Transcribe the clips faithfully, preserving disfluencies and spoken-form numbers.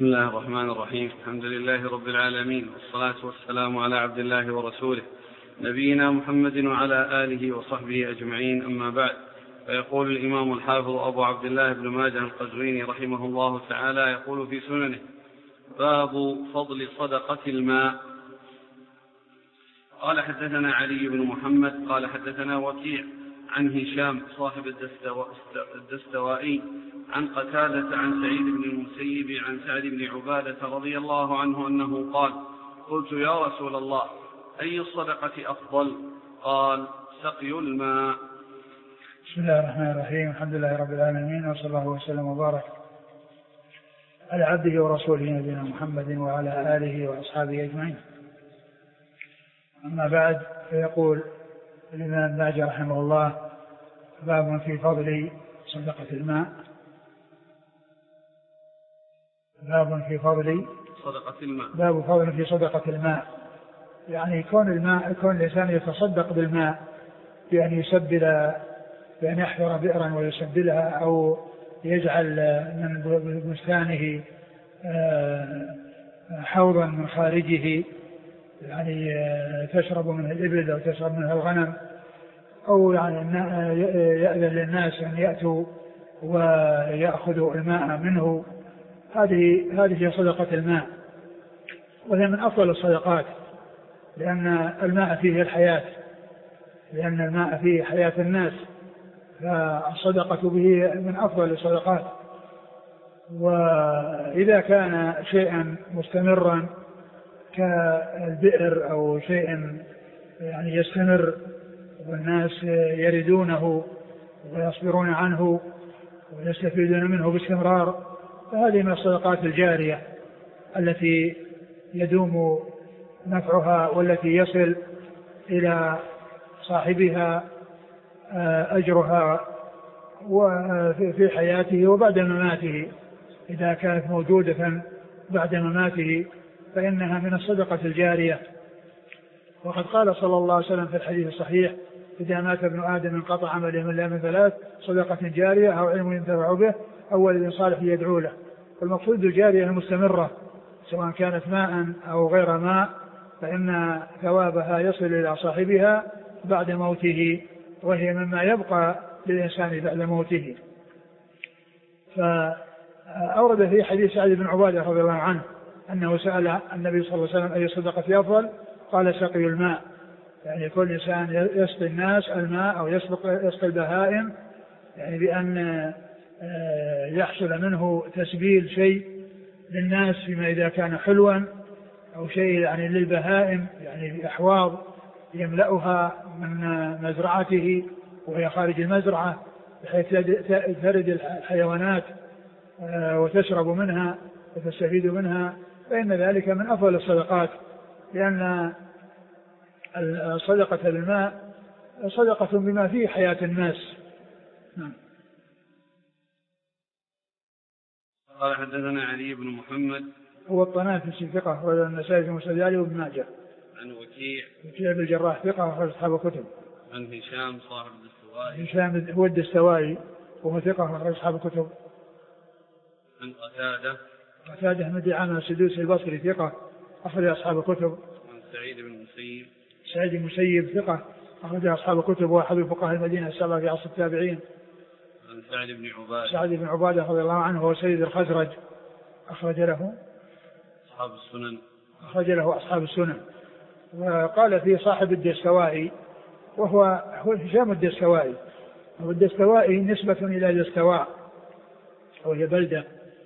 بسم الله الرحمن الرحيم. الحمد لله رب العالمين، والصلاة والسلام على عبد الله ورسوله نبينا محمد وعلى آله وصحبه أجمعين، أما بعد. فيقول الإمام الحافظ أبو عبد الله بن ماجه القزويني رحمه الله تعالى، يقول في سننه: باب فضل صدقة الماء. قال حدثنا علي بن محمد قال حدثنا وكيع عن هشام صاحب الدستوائي عن قتادة عن سعيد بن المسيب عن سعد بن عبادة رضي الله عنه أنه قال: قلت يا رسول الله، أي الصدقة أفضل؟ قال: سقي الماء. بسم الله الرحمن الرحيم. الحمد لله رب العالمين، وصلى الله وسلم وبارك على عبده ورسوله نبينا محمد وعلى آله وأصحابه أجمعين. أما بعد، فيقول الإمام ماجه رحمه الله: باب في فضل صدقة الماء. باب في فضل صدقة الماء باب فضل في صدقة الماء، يعني كون الماء كون الإنسان يتصدق بالماء بأن يسبل، بأن يحفر بئرا ويسبلها، أو يجعل من بستانه حوضا من خارجه يعني تشرب منه الإبل أو تشرب منه الغنم، أو يعني يأذن للناس أن يأتوا ويأخذوا الماء منه. هذه هذه هي صدقة الماء، وهي من أفضل الصدقات، لأن الماء فيه الحياة، لأن الماء فيه حياة الناس، فالصدقة به من أفضل الصدقات. وإذا كان شيئا مستمرا كالبئر أو شيء يعني يستمر والناس يردونه ويصبرون عنه ويستفيدون منه باستمرار، فهذه من الصدقات الجارية التي يدوم نفعها والتي يصل إلى صاحبها أجرها وفي حياته وبعد مماته. إذا كانت موجودة بعد مماته فإنها من الصدقة الجارية. وقد قال صلى الله عليه وسلم في الحديث الصحيح: إذا مات ابن آدم انقطع عمله إلا من ثلاث: صدقة جارية أو علم ينتفع به أو ولد صالح يدعو له. والمقصود الجارية المستمرة، سواء كانت ماء أو غير ماء، فإن ثوابها يصل إلى صاحبها بعد موته، وهي مما يبقى للإنسان بعد موته. فأورد في حديث سعد بن عبادة رضي الله عنه أنه سأل النبي صلى الله عليه وسلم: أي الصدقة أفضل؟ قال: سقي الماء. يعني كل إنسان يسقي الناس الماء أو يسقي البهائم، يعني بأن يحصل منه تسبيل شيء للناس فيما إذا كان حلوا، أو شيء يعني للبهائم، يعني أحواض يملأها من مزرعته وهي خارج المزرعة، بحيث ترد الحيوانات وتشرب منها وتستفيد منها، فإن ذلك من أفضل الصدقات، لأن الصدقة بالماء صدقة بما فيه حياة الناس. نعم. قال حدثنا علي بن محمد هو الطنافسي ثقة، ولا النسائي في مسند وابن ماجه. عن وكيع وكيع بن الجراح ثقة أخرج أصحاب الكتب. عن هشام صاحب الدستوائي هشام هو الدستوائي وهو ثقة أخرج أصحاب الكتب. عن قتادة قتادة بن دعامة السدوسي البصري ثقة أخرج أصحاب الكتب. عن سعيد بن المسيب سعيد بن المسيب ثقة أخرج أصحاب الكتب، وأحد فقهاء المدينة السبعة في عصر التابعين. عن سعد بن عبادة سعد بن عبادة رضي الله عنه هو سيد الخزرج، أخرج له أصحاب السنن أخرج له أصحاب السنن. وقال في صاحب الدستوائي، وهو هو هشام الدستوائي، والدستوائي نسبة إلى الاستواء، وهي بلدة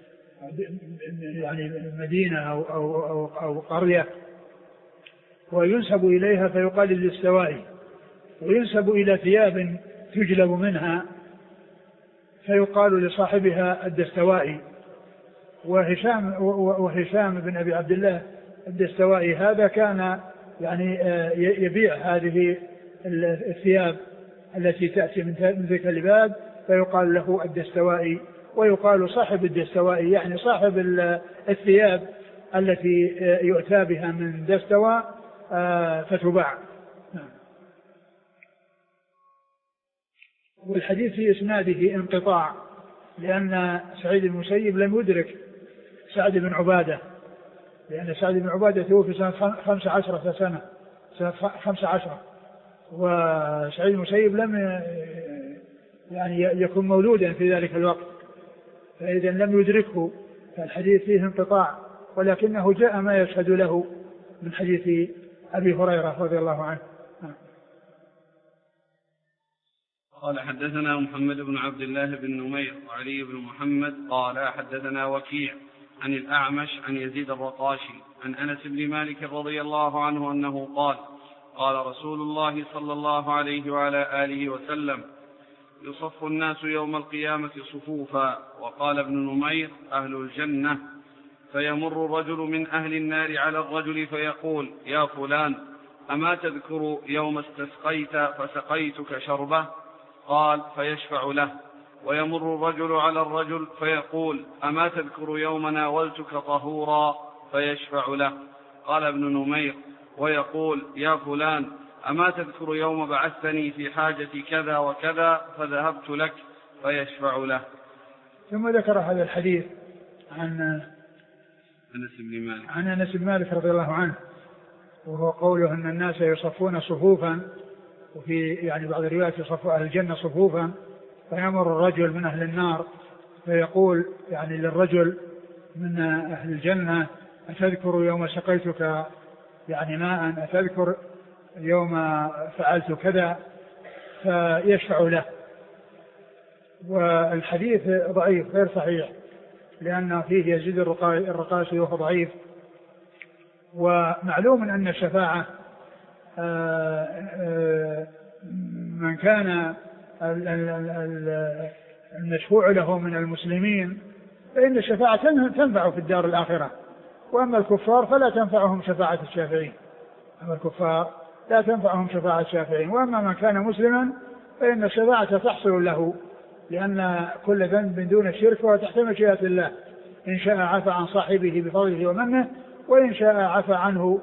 يعني مدينة أو, أو, أو, أو قرية، وينسب إليها فيقال الاستوائي، وينسب إلى ثياب تجلب منها فيقال لصاحبها الدستوائي. وهشام, وهشام بن أبي عبد الله الدستوائي هذا كان يعني يبيع هذه الثياب التي تأتي من ذيك البلاد، فيقال له الدستوائي، ويقال صاحب الدستوائي يعني صاحب الثياب التي يؤتى بها من دستواء فتباع. والحديث في إسناده انقطاع، لأن سعيد المسيب لم يدرك سعد بن عبادة، لأن سعد بن عبادة توفي سنة خمس عشرة سنة سنة خمس عشرة، وسعيد المسيب لم يعني يكون مولودا في ذلك الوقت، فإذا لم يدركه، فالحديث فيه انقطاع، ولكنه جاء ما يشهد له من حديث أبي هريرة رضي الله عنه. قال حدثنا محمد بن عبد الله بن نمير وعلي بن محمد قال حدثنا وكيع عن الأعمش عن يزيد الرقاشي عن أنس بن مالك رضي الله عنه أنه قال قال رسول الله صلى الله عليه وعلى آله وسلم يصف الناس يوم القيامة صفوفا. وقال ابن نمير أهل الجنة، فيمر الرجل من أهل النار على الرجل فيقول يا فلان أما تذكر يوم استسقيت فسقيتك شربة؟ قال فيشفع له. ويمر الرجل على الرجل فيقول أما تذكر يوم ناولتك طهورا؟ فيشفع له. قال ابن نمير ويقول يا فلان أما تذكر يوم بعثتني في حاجة كذا وكذا فذهبت لك؟ فيشفع له. ثم ذكر هذا الحديث عن أنس بن مالك عن أنس بن مالك رضي الله عنه، وهو قوله أن الناس يصفون صفوفا، وفي يعني بعض الروايات يصف أهل الجنة صفوفا، فيمر الرجل من أهل النار فيقول يعني للرجل من أهل الجنة أتذكر يوم سقيتك يعني ماء؟ أتذكر يوم فعلت كذا؟ فيشفع له. والحديث ضعيف غير صحيح، لأن فيه يزيد الرقاشي وهو ضعيف. ومعلوم أن الشفاعة من كان المشفوع له من المسلمين فإن الشفاعة تنفع في الدار الآخرة، وأما الكفار فلا تنفعهم شفاعة الشافعين. أما الكفار لا تنفعهم شفاعة الشافعين، وأما من كان مسلما فإن الشفاعة تحصل له، لأن كل ذنب دون الشرك وتحت مشيئة الله، إن شاء عفى عن صاحبه بفضله ومنه، وإن شاء عفى عنه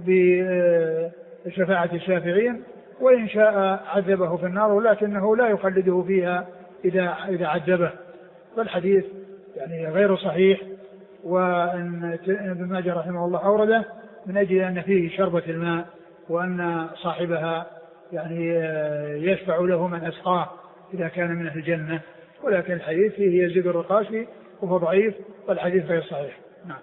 بشفاعة الشافعين، وإن شاء عذبه في النار، ولكنه لا يخلده فيها إذا إذا عذبه. فالحديث يعني غير صحيح، وأن ابن ماجه رحمه الله أورده من أجل أن فيه شربة الماء، وأن صاحبها يعني يشفع له من أسقاه إذا كان من أهل الجنة، ولكن الحديث فيه يزيد الرقاشي وهو ضعيف، والحديث غير صحيح. نعم.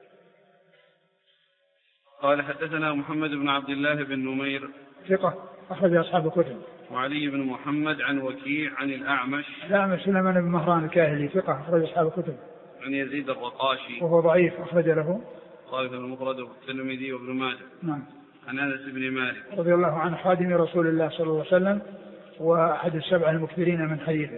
قال حدثنا محمد بن عبد الله بن نمير ثقة أخرج أصحاب الكتب. وعلي بن محمد عن وكيع عن الأعمش الأعمش سليمان بن مهران الكاهلي ثقة أخرج أصحاب الكتب. عن يزيد الرقاشي وهو ضعيف أخرج له خالف المفرد والترمذي وابن ماجه. نعم. عن أنس بن مالك رضي الله عنه خادم رسول الله صلى الله عليه وسلم، وأحد السبع المكثرين من حديثه.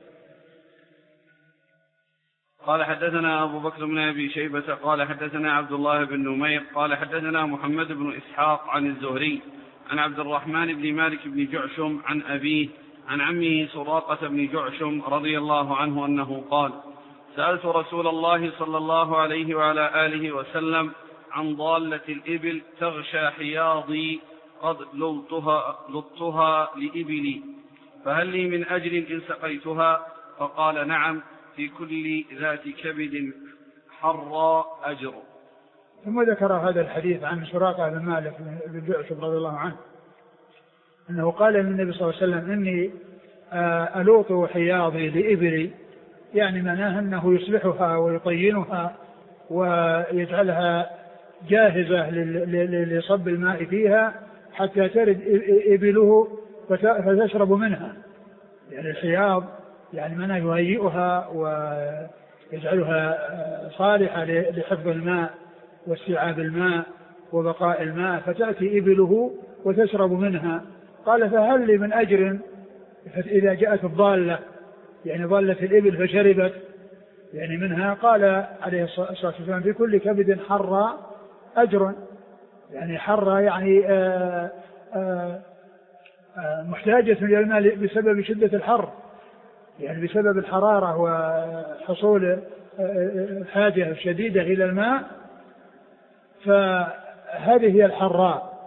قال حدثنا أبو بكر بن أبي شيبة قال حدثنا عبد الله بن نمير قال حدثنا محمد بن إسحاق عن الزهري عن عبد الرحمن بن مالك بن جعشم عن أبيه عن عمه سراقة بن جعشم رضي الله عنه أنه قال سألت رسول الله صلى الله عليه وعلى آله وسلم عن ضالة الإبل تغشى حياضي قد لطها, لطها لإبلي فهل لي من أجر إن سقيتها؟ فقال نعم، في كل ذات كبد حرى أجر. ثم ذكر هذا الحديث عن سراقة بن مالك بن جعشم رضي الله عنه أنه قال للنبي صلى الله عليه وسلم إني ألوط حياضي لإبلي، يعني معناه أنه يصلحها ويطينها ويجعلها جاهزة لصب الماء فيها حتى ترد إبله فتشرب منها. يعني الحياض يعني معناه يهيئها ويجعلها صالحة لحفظ الماء واستيعاب الماء وبقاء الماء، فتأتي إبله وتشرب منها. قال فهل لي من أجر إذا جاءت الضالة، يعني ضالة الإبل فشربت يعني منها؟ قال عليه الصلاة والسلام في كل كبد حرى أجر، يعني حرى يعني آآ آآ محتاجة إلى الماء بسبب شدة الحر، يعني بسبب الحرارة وحصول الحاجة الشديدة إلى الماء، فهذه هي الحراء.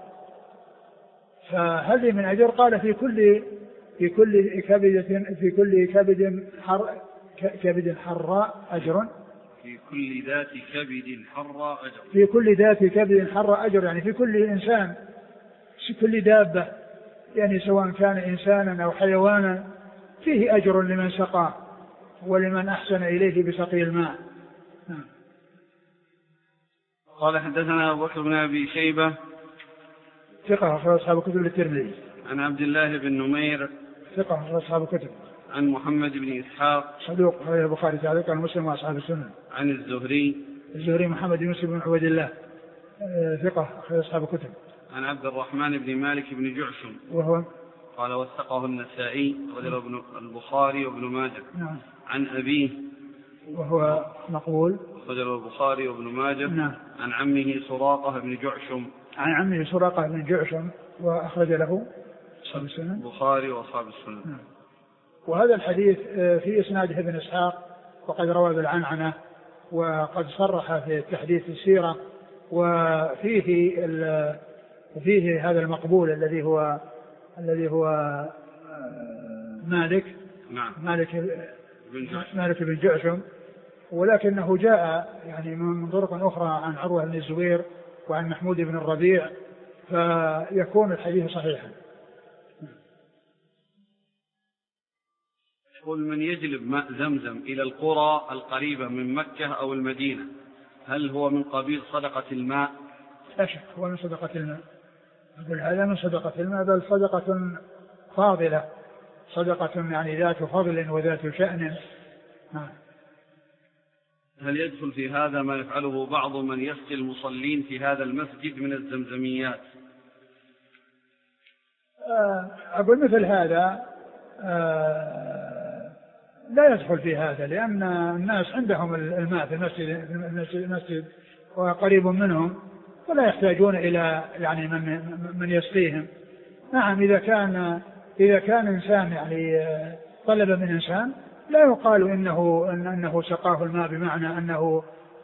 فهل من أجر؟ قال في كل في كل كبد في كل كبد حر كبد حراء أجر، في في كل ذات كبد حر أجر. في كل ذات كبد حر أجر، يعني في كل إنسان، في كل دابة، يعني سواء كان إنسانا أو حيوانا، فيه أجر لمن سقاه ولمن أحسن إليه بسقي الماء. قال حدثنا أبو بكر بن أبي شيبة ثقة أخرج أصحاب كتب الترمذي. عن عبد الله بن نمير ثقة أخرج أصحاب كتب. عن محمد بن إسحاق صدوق أخرج البخاري تعليقا ومسلم وأصحاب السنن. عن الزهري الزهري محمد بن مسلم بن عبيد الله ثقة أخرج أصحاب كتب. عن عبد الرحمن بن مالك بن جعشم وهو قال وثقه النسائي وذكر البخاري وابن ماجه. نعم. عن أبيه وهو مقبول وذكر البخاري وابن ماجه. نعم. عن عمه سراقة بن جعشم عن عمه سراقة بن جعشم وأخرج له أصحاب السنن البخاري وأصحاب السنن. نعم. وهذا الحديث في إسناده ابن إسحاق وقد روى بالعنعنة وقد صرح في تحديث السيرة، وفيه فيه هذا المقبول الذي هو الذي هو مالك. نعم. مالك بن جعشم. مالك بن جعشم، ولكنه جاء يعني من طرق أخرى عن عروة بن الزبير وعن محمود بن الربيع، فيكون الحديث صحيحا. يقول من يجلب ماء زمزم إلى القرى القريبة من مكة أو المدينة هل هو من قبيل صدقة الماء؟ لا شك هو من صدقة الماء. أقول هذا من صدقة الماء، بل صدقة فاضلة، صدقة يعني ذات فضل وذات شأن. هل يدخل في هذا ما يفعله بعض من يسقي المصلين في هذا المسجد من الزمزميات؟ أقول مثل هذا لا يدخل في هذا، لأن الناس عندهم الماء في المسجد, المسجد وقريب منهم، ولا يحتاجون إلى يعني من, من يسقيهم. نعم إذا كان إذا كان إنسان يعني طلب من إنسان لا يقال إنه أنه سقاه الماء بمعنى أنه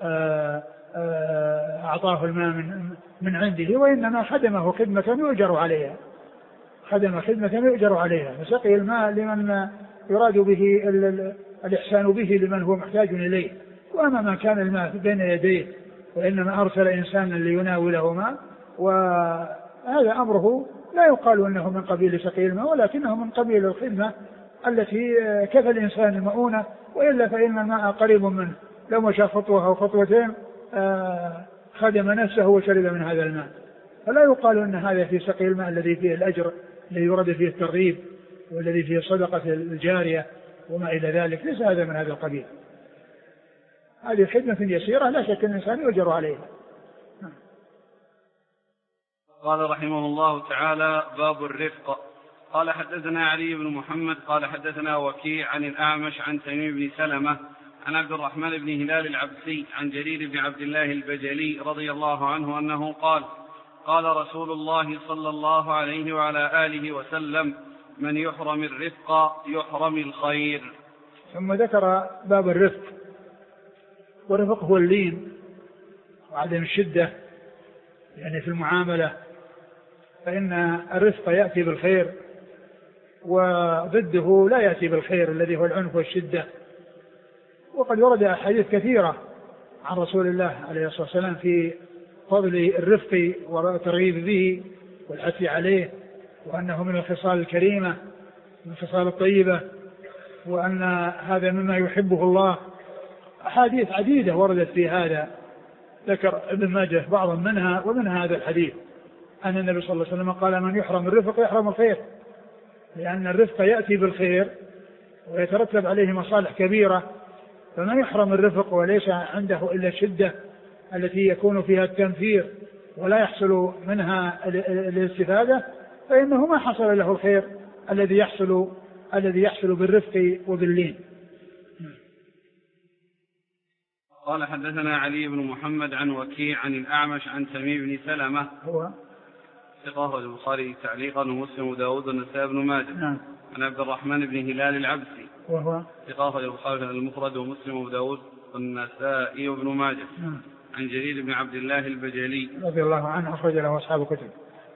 أعطاه الماء من من عنده، وإنما خدمه خدمة يؤجر عليها، خدم خدمة يؤجر عليها، فسقي الماء لمن يراد به الإحسان به لمن هو محتاج إليه. وأما ما كان الماء بين يديه وإنما أرسل إنسانا ليناوله ماء، وهذا أمره لا يقال أنه من قبيل سقي الماء، ولكنه من قبيل الخدمة التي كفى الإنسان المؤونة، وإلا فإن الماء قريب منه، لو مشى خطوة أو خطوتين خدم نفسه وشرب من هذا الماء. فلا يقال أن هذا في سقي الماء الذي فيه الأجر الذي يراد فيه الترغيب والذي فيه صدقة الجارية وما إلى ذلك، ليس هذا من هذا القبيل. هذه خدمة يسيرة لا شك أن الإنسان يؤجر عليها. قال رحمه الله تعالى باب الرفق. قال حدثنا علي بن محمد قال حدثنا وكيع عن الأعمش عن تميم بن سلمة عن عبد الرحمن بن هلال العبسي عن جرير بن عبد الله البجلي رضي الله عنه أنه قال قال رسول الله صلى الله عليه وعلى آله وسلم من يحرم الرفق يحرم الخير. ثم ذكر باب الرفق، والرفق هو اللين وعدم الشدة يعني في المعاملة، فإن الرفق يأتي بالخير وضده لا يأتي بالخير الذي هو العنف والشدة. وقد ورد أحاديث كثيرة عن رسول الله عليه الصلاة والسلام في فضل الرفق والترغيب به والحث عليه، وأنه من الخصال الكريمة من الخصال الطيبة، وأن هذا مما يحبه الله. أحاديث عديدة وردت في هذا، ذكر ابن ماجه بعضا منها ومنها هذا الحديث أن النبي صلى الله عليه وسلم قال من يحرم الرفق يحرم الخير، لأن الرفق يأتي بالخير ويترتب عليه مصالح كبيرة، فمن يحرم الرفق وليس عنده إلا الشدة التي يكون فيها التنفير ولا يحصل منها الاستفادة، فإنه ما حصل له الخير الذي يحصل الذي يحصل بالرفق وباللين. قال حدثنا علي بن محمد عن وكيع عن الأعمش عن تميم بن سلمة هو ثقة البخاري تعليقا ومسلم وداود والنسائي بن ماجه. نعم. عن عبد الرحمن بن هلال العبسي وهو ثقة البخاري المفرد ومسلم وداود والنسائي بن ماجه. نعم. عن جرير بن عبد الله البجلي رضي الله عنه أخرج له أصحاب كتب.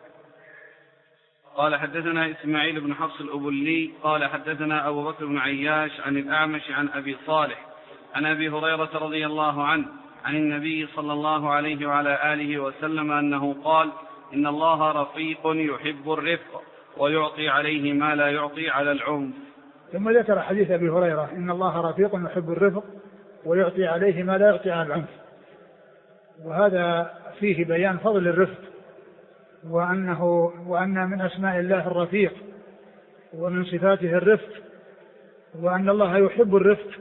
قال حدثنا إسماعيل بن حفص الأبلي قال حدثنا أبو بكر بن عياش عن الأعمش عن أبي صالح عن أبي هريرة رضي الله عنه عن النبي صلى الله عليه وعلى آله وسلم أنه قال: إن الله رفيق يحب الرفق ويعطي عليه ما لا يعطي على العنف. ثم ذكر حديث أبي هريرة: إن الله رفيق يحب الرفق ويعطي عليه ما لا يعطي على العنف. وهذا فيه بيان فضل الرفق، وأنه وأن من أسماء الله الرفيق، ومن صفاته الرفق، وأن الله يحب الرفق،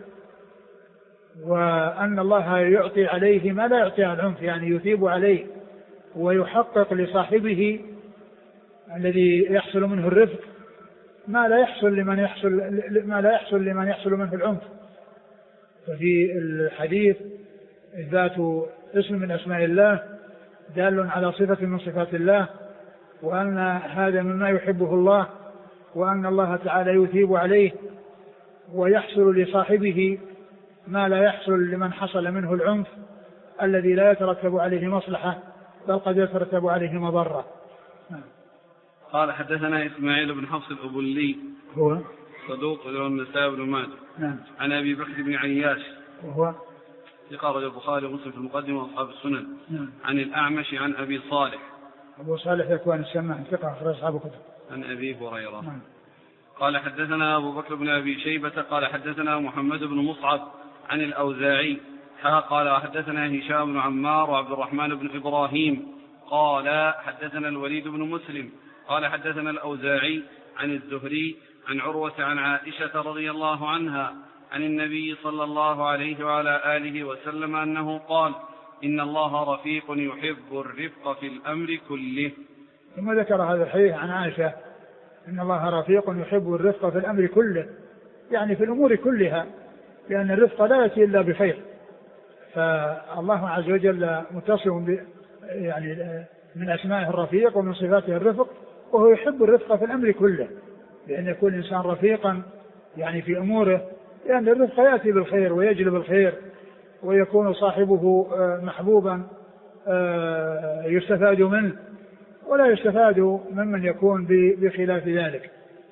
وأن الله يعطي عليه ما لا يعطي على العنف، يعني يثيب عليه ويحقق لصاحبه الذي يحصل منه الرفق ما لا يحصل لمن يحصل ما لا يحصل لمن يحصل منه العنف. ففي الحديث إثبات اسم من أسماء الله دال على صفة من صفات الله، وأن هذا مما يحبه الله، وأن الله تعالى يثيب عليه ويحصل لصاحبه ما لا يحصل لمن حصل منه العنف الذي لا يترتب عليه مصلحة بل قد يترتب عليه مضرة. قال: حدثنا إسماعيل بن حفص الأبلي هو صدوق النسائي بن ماجه. نعم. عن أبي بكر بن عياش وهو ذكر البخاري ومسلم في المقدمة وأصحاب السنن. نعم. عن الأعمش عن أبي صالح. أبو صالح يكون السماع ثقة أخرج أصحاب الكتب. عن أبي هريرة. نعم. قال: حدثنا أبو بكر بن أبي شيبة قال حدثنا محمد بن مصعب عن الأوزاعي قال حدثنا هشام بن عمار وعبد الرحمن بن إبراهيم قال حدثنا الوليد بن مسلم قال حدثنا الأوزاعي عن الزهري عن عروة عن عائشة رضي الله عنها عن النبي صلى الله عليه وعلى آله وسلم أنه قال: إن الله رفيق يحب الرفق في الأمر كله. ثم ذكر هذا الحديث عن عائشة: إن الله رفيق يحب الرفق في الأمر كله، يعني في الأمور كلها، لأن الرفق لا يأتي إلا بخير. فالله عز وجل متصف ب يعني من أسمائه الرفيق ومن صفاته الرفق، وهو يحب الرفق في الأمر كله، لأن يكون الإنسان رفيقا يعني في أموره، لأن الرفق يأتي بالخير ويجلب الخير، ويكون صاحبه محبوبا يستفاد منه، ولا يستفاد ممن يكون بخلاف ذلك.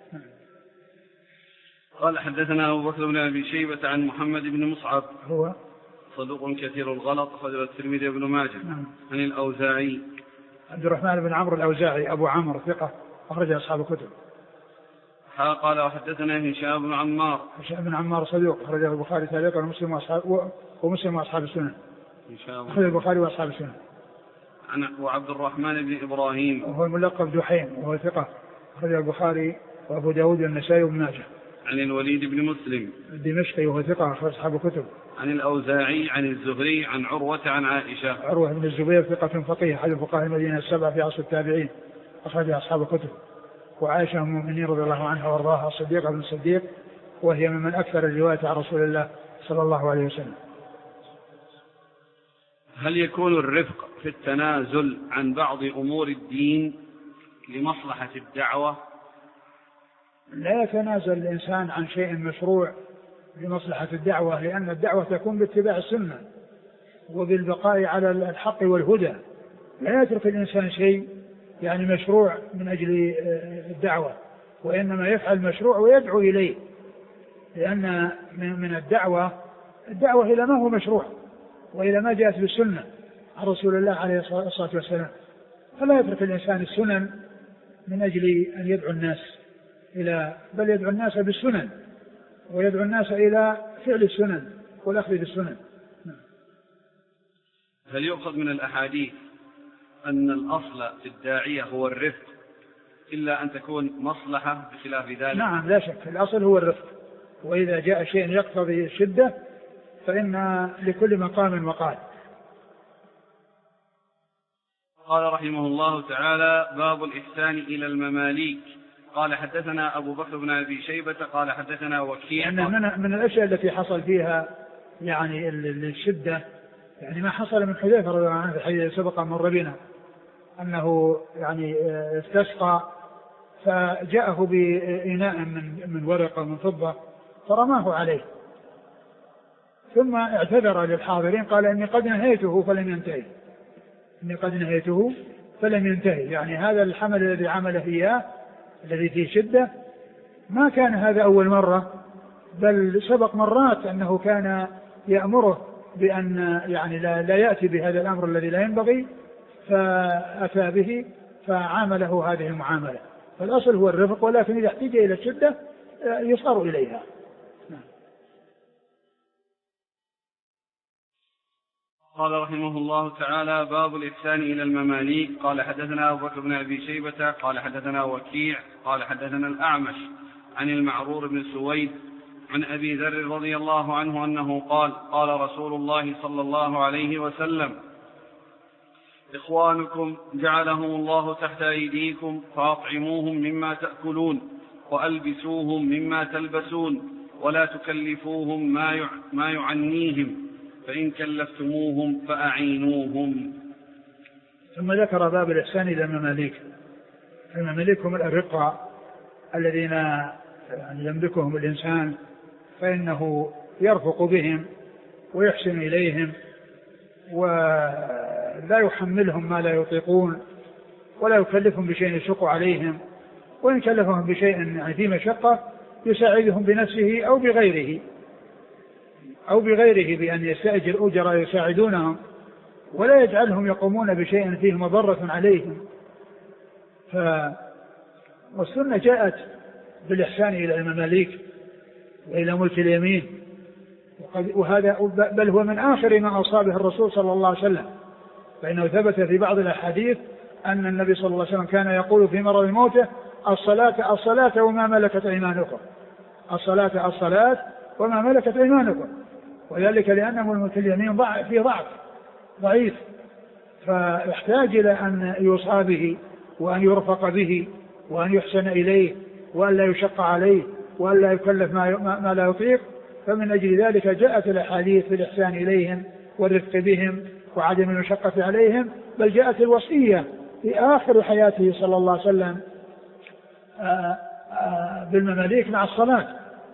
قال: حدثنا أبو بكر بن أبي شيبة عن محمد بن مصعب هو صدوق كثير الغلط أخرج الترمذي بن ماجه. نعم. عن الأوزاعي عبد الرحمن بن عمرو الأوزاعي أبو عمرو ثقة أخرج أصحاب الكتب. قال: وحدثنا هشام بن عمار هشام بن عمار صدوق أخرجه البخاري تعليقا ومسلم وأصحاب ومسلم وأصحاب السنن. أخرج البخاري وأصحاب السنن. عن وعبد الرحمن بن إبراهيم وهو الملقب دحيم وهو ثقة أخرج البخاري وأبو داود والنسائي وابن ماجه. عن الوليد بن مسلم الدمشقي وهو ثقة أخرج أصحاب الكتب. عن الأوزاعي عن الزهري عن عروة عن عائشة. عروة بن الزبير ثقة فقيه أحد فقهاء المدينة السبعة في عصر التابعين أخرج أصحاب الكتب. وعائشة أم المؤمنين رضي الله عنها وارضاها الصديقة بن الصديق، وهي ممن أكثر الرواية عن رسول الله صلى الله عليه وسلم. هل يكون الرفق في التنازل عن بعض أمور الدين لمصلحة الدعوة؟ لا يتنازل الإنسان عن شيء مشروع لمصلحة الدعوة، لأن الدعوة تكون باتباع السنة وبالبقاء على الحق والهدى. لا يترك الإنسان شيء يعني مشروع من أجل الدعوة، وإنما يفعل مشروع ويدعو إليه، لأن من الدعوة الدعوة إلى ما هو مشروع وإلى ما جاءت بالسنة عن رسول الله عليه الصلاة والسلام. فلا يترك الإنسان السنن من أجل أن يدعو الناس إلى بل يدعو الناس بالسنن ويدعو الناس إلى فعل السنن والأخذ بالسنن. هل يؤخذ من الأحاديث أن الأصل في الداعية هو الرفق إلا أن تكون مصلحة بخلاف ذلك؟ نعم لا شك، الأصل هو الرفق، وإذا جاء شيء يقتضي الشدة فإن لكل مقام مقال. قال رحمه الله تعالى: باب الإحسان إلى المماليك. قال: حدثنا أبو بكر بن أبي شيبة قال حدثنا وكيع. من, من الأشياء التي حصل فيها يعني الشدة يعني ما حصل من حذيفة رضي الله عنه في الحديث سبق مر بنا أنه يعني استسقى فجاءه بإناء من من ورقة من فضة فرماه عليه، ثم اعتذر للحاضرين قال: إني قد نهيته فلم ينتهي إني قد نهيته فلم ينتهي يعني هذا الحمل الذي عمله إياه الذي فيه شدة ما كان هذا أول مرة، بل سبق مرات أنه كان يأمره بأن يعني لا, لا يأتي بهذا الأمر الذي لا ينبغي فأتى به فعامله هذه المعاملة. فالأصل هو الرفق، ولكن إذا احتاج إلى الشدة يصار إليها. قال رحمه الله تعالى: باب الإحسان إلى المماليك. قال حدثنا أبو بكر بن أبي شيبة قال حدثنا وكيع قال حدثنا الأعمش عن المعرور بن سويد عن أبي ذر رضي الله عنه أنه قال: قال رسول الله صلى الله عليه وسلم: إخوانكم جعلهم الله تحت أيديكم فأطعموهم مما تأكلون وألبسوهم مما تلبسون ولا تكلفوهم ما يعنيهم، فإن كلفتموهم فأعينوهم. ثم ذكر باب الإحسان إلى المماليك. المماليك هم الأرقاء الذين يملكهم الإنسان، فإنه يرفق بهم ويحسن إليهم ولا يحملهم ما لا يطيقون ولا يكلفهم بشيء يشق عليهم، وإن كلفهم بشيء يعني في مشقة يساعدهم بنفسه أو بغيره أو بغيره بأن يستأجر أجراء يساعدونهم، ولا يجعلهم يقومون بشيء فيه مضرة عليهم. ف والسنة جاءت بالإحسان إلى المماليك وإلى ملك اليمين، وهذا بل هو من آخر ما أصابه الرسول صلى الله عليه وسلم، فإنه ثبت في بعض الأحاديث أن النبي صلى الله عليه وسلم كان يقول في مرض موته: الصلاة الصلاة وما ملكت أيمانكم، الصلاة الصلاة وما ملكت أيمانكم. وذلك لأنه الملك اليمين فيه ضعف ضعيف، فيحتاج إلى أن يوصى به وأن يرفق به وأن يحسن إليه وأن لا يشق عليه وأن لا يكلف ما لا يطيق. فمن أجل ذلك جاءت الأحاديث في الإحسان إليهم والرفق بهم وعدم المشقة عليهم، بل جاءت الوصية في آخر حياته صلى الله عليه وسلم بالمماليك مع الصلاة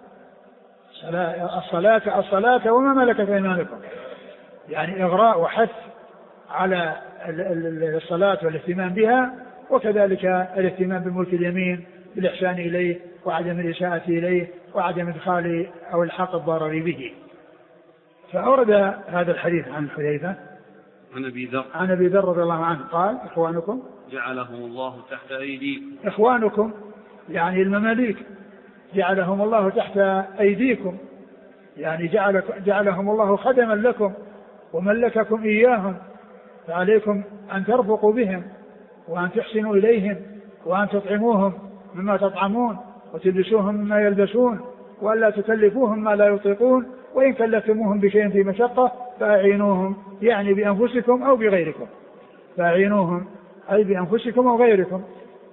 الصلاة الصلاة وما ملكت أيمانكم، يعني إغراء وحث على الصلاة والاهتمام بها، وكذلك الاهتمام بملك اليمين بالإحسان إليه وعدم الإساءة إليه وعدم إدخال أو الحاق الضرر به. فأورد هذا الحديث عن حذيفة عن أبي ذر عن أبي ذر رضي الله عنه قال: إخوانكم جعلهم الله تحت أيديكم. إخوانكم يعني المماليك جعلهم الله تحت أيديكم، يعني جعل جعلهم الله خدما لكم وملككم إياهم، فعليكم أن ترفقوا بهم وأن تحسنوا إليهم وأن تطعموهم مما تطعمون وتلبسوهم مما يلبسون وألا تكلفوهم ما لا يطيقون، وإن كلفتموهم بشيء في مشقة فأعينوهم، يعني بأنفسكم أو بغيركم، فأعينوهم أي بأنفسكم أو غيركم.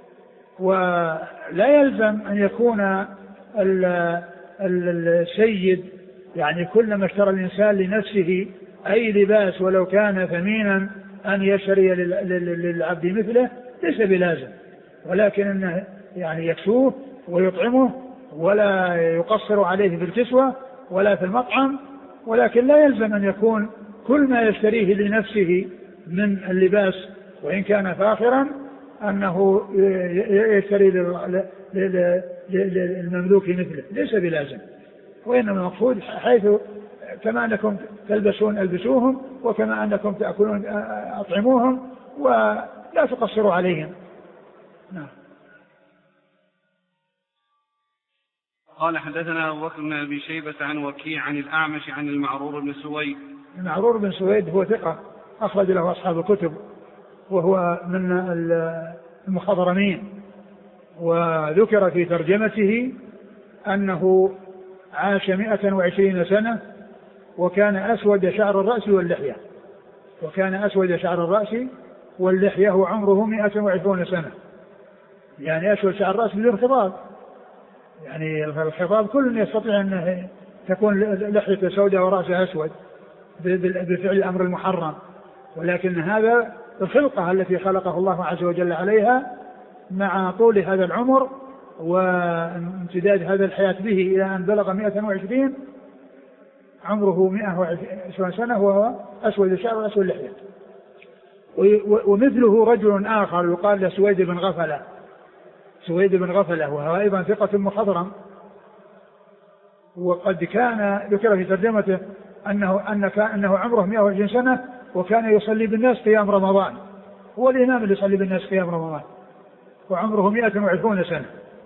ولا يلزم أن يكون السيد يعني كلما اشترى الإنسان لنفسه أي لباس ولو كان ثمينا أن يشتري للعبد مثله، ليس بلازم، ولكن أنه يعني يكسوه ويطعمه ولا يقصر عليه في الكسوة ولا في المطعم، ولكن لا يلزم أن يكون كل ما يشتريه لنفسه من اللباس وإن كان فاخرا أنه يشتري للمملوك مثله، ليس بلازم. وإنما المقصود حيث كما أنكم تلبسون ألبسوهم وكما أنكم تأكلون أطعموهم ولا تقصروا عليهم. نعم. قال حدثنا أبو بكر بن أبي شيبة عن وكيع عن الأعمش عن المعرور بن سويد. المعرور بن سويد هو ثقة أخرج له أصحاب الكتب، وهو من المخضرمين، وذكر في ترجمته أنه عاش مئة وعشرين سنة وكان أسود شعر الرأس واللحية وكان أسود شعر الرأس واللحية وعمره مئة وعشرون سنة، يعني أسود شعر الرأس بالانخضاب، يعني الخضاب كل يستطيع أن تكون لحية سوداء ورأسه أسود بفعل الأمر المحرم، ولكن هذا الخلقة التي خلقه الله عز وجل عليها مع طول هذا العمر وامتداد هذا الحياة به إلى أن بلغ مئة وعشرين، عمره مئة وعشرين سنة وهو أسود الشعر وأسود اللحية. ومثله رجل آخر يقال له سويد بن غفلة سويد بن غفلة وهو أيضا ثقة مخضرم، وقد كان ذكر في ترجمته أنه, أنك أنه عمره مئة وعشرين سنة وكان يصلي بالناس قيام رمضان، هو الإمام اللي يصلي بالناس قيام رمضان وعمره مئة وعشرون سنة.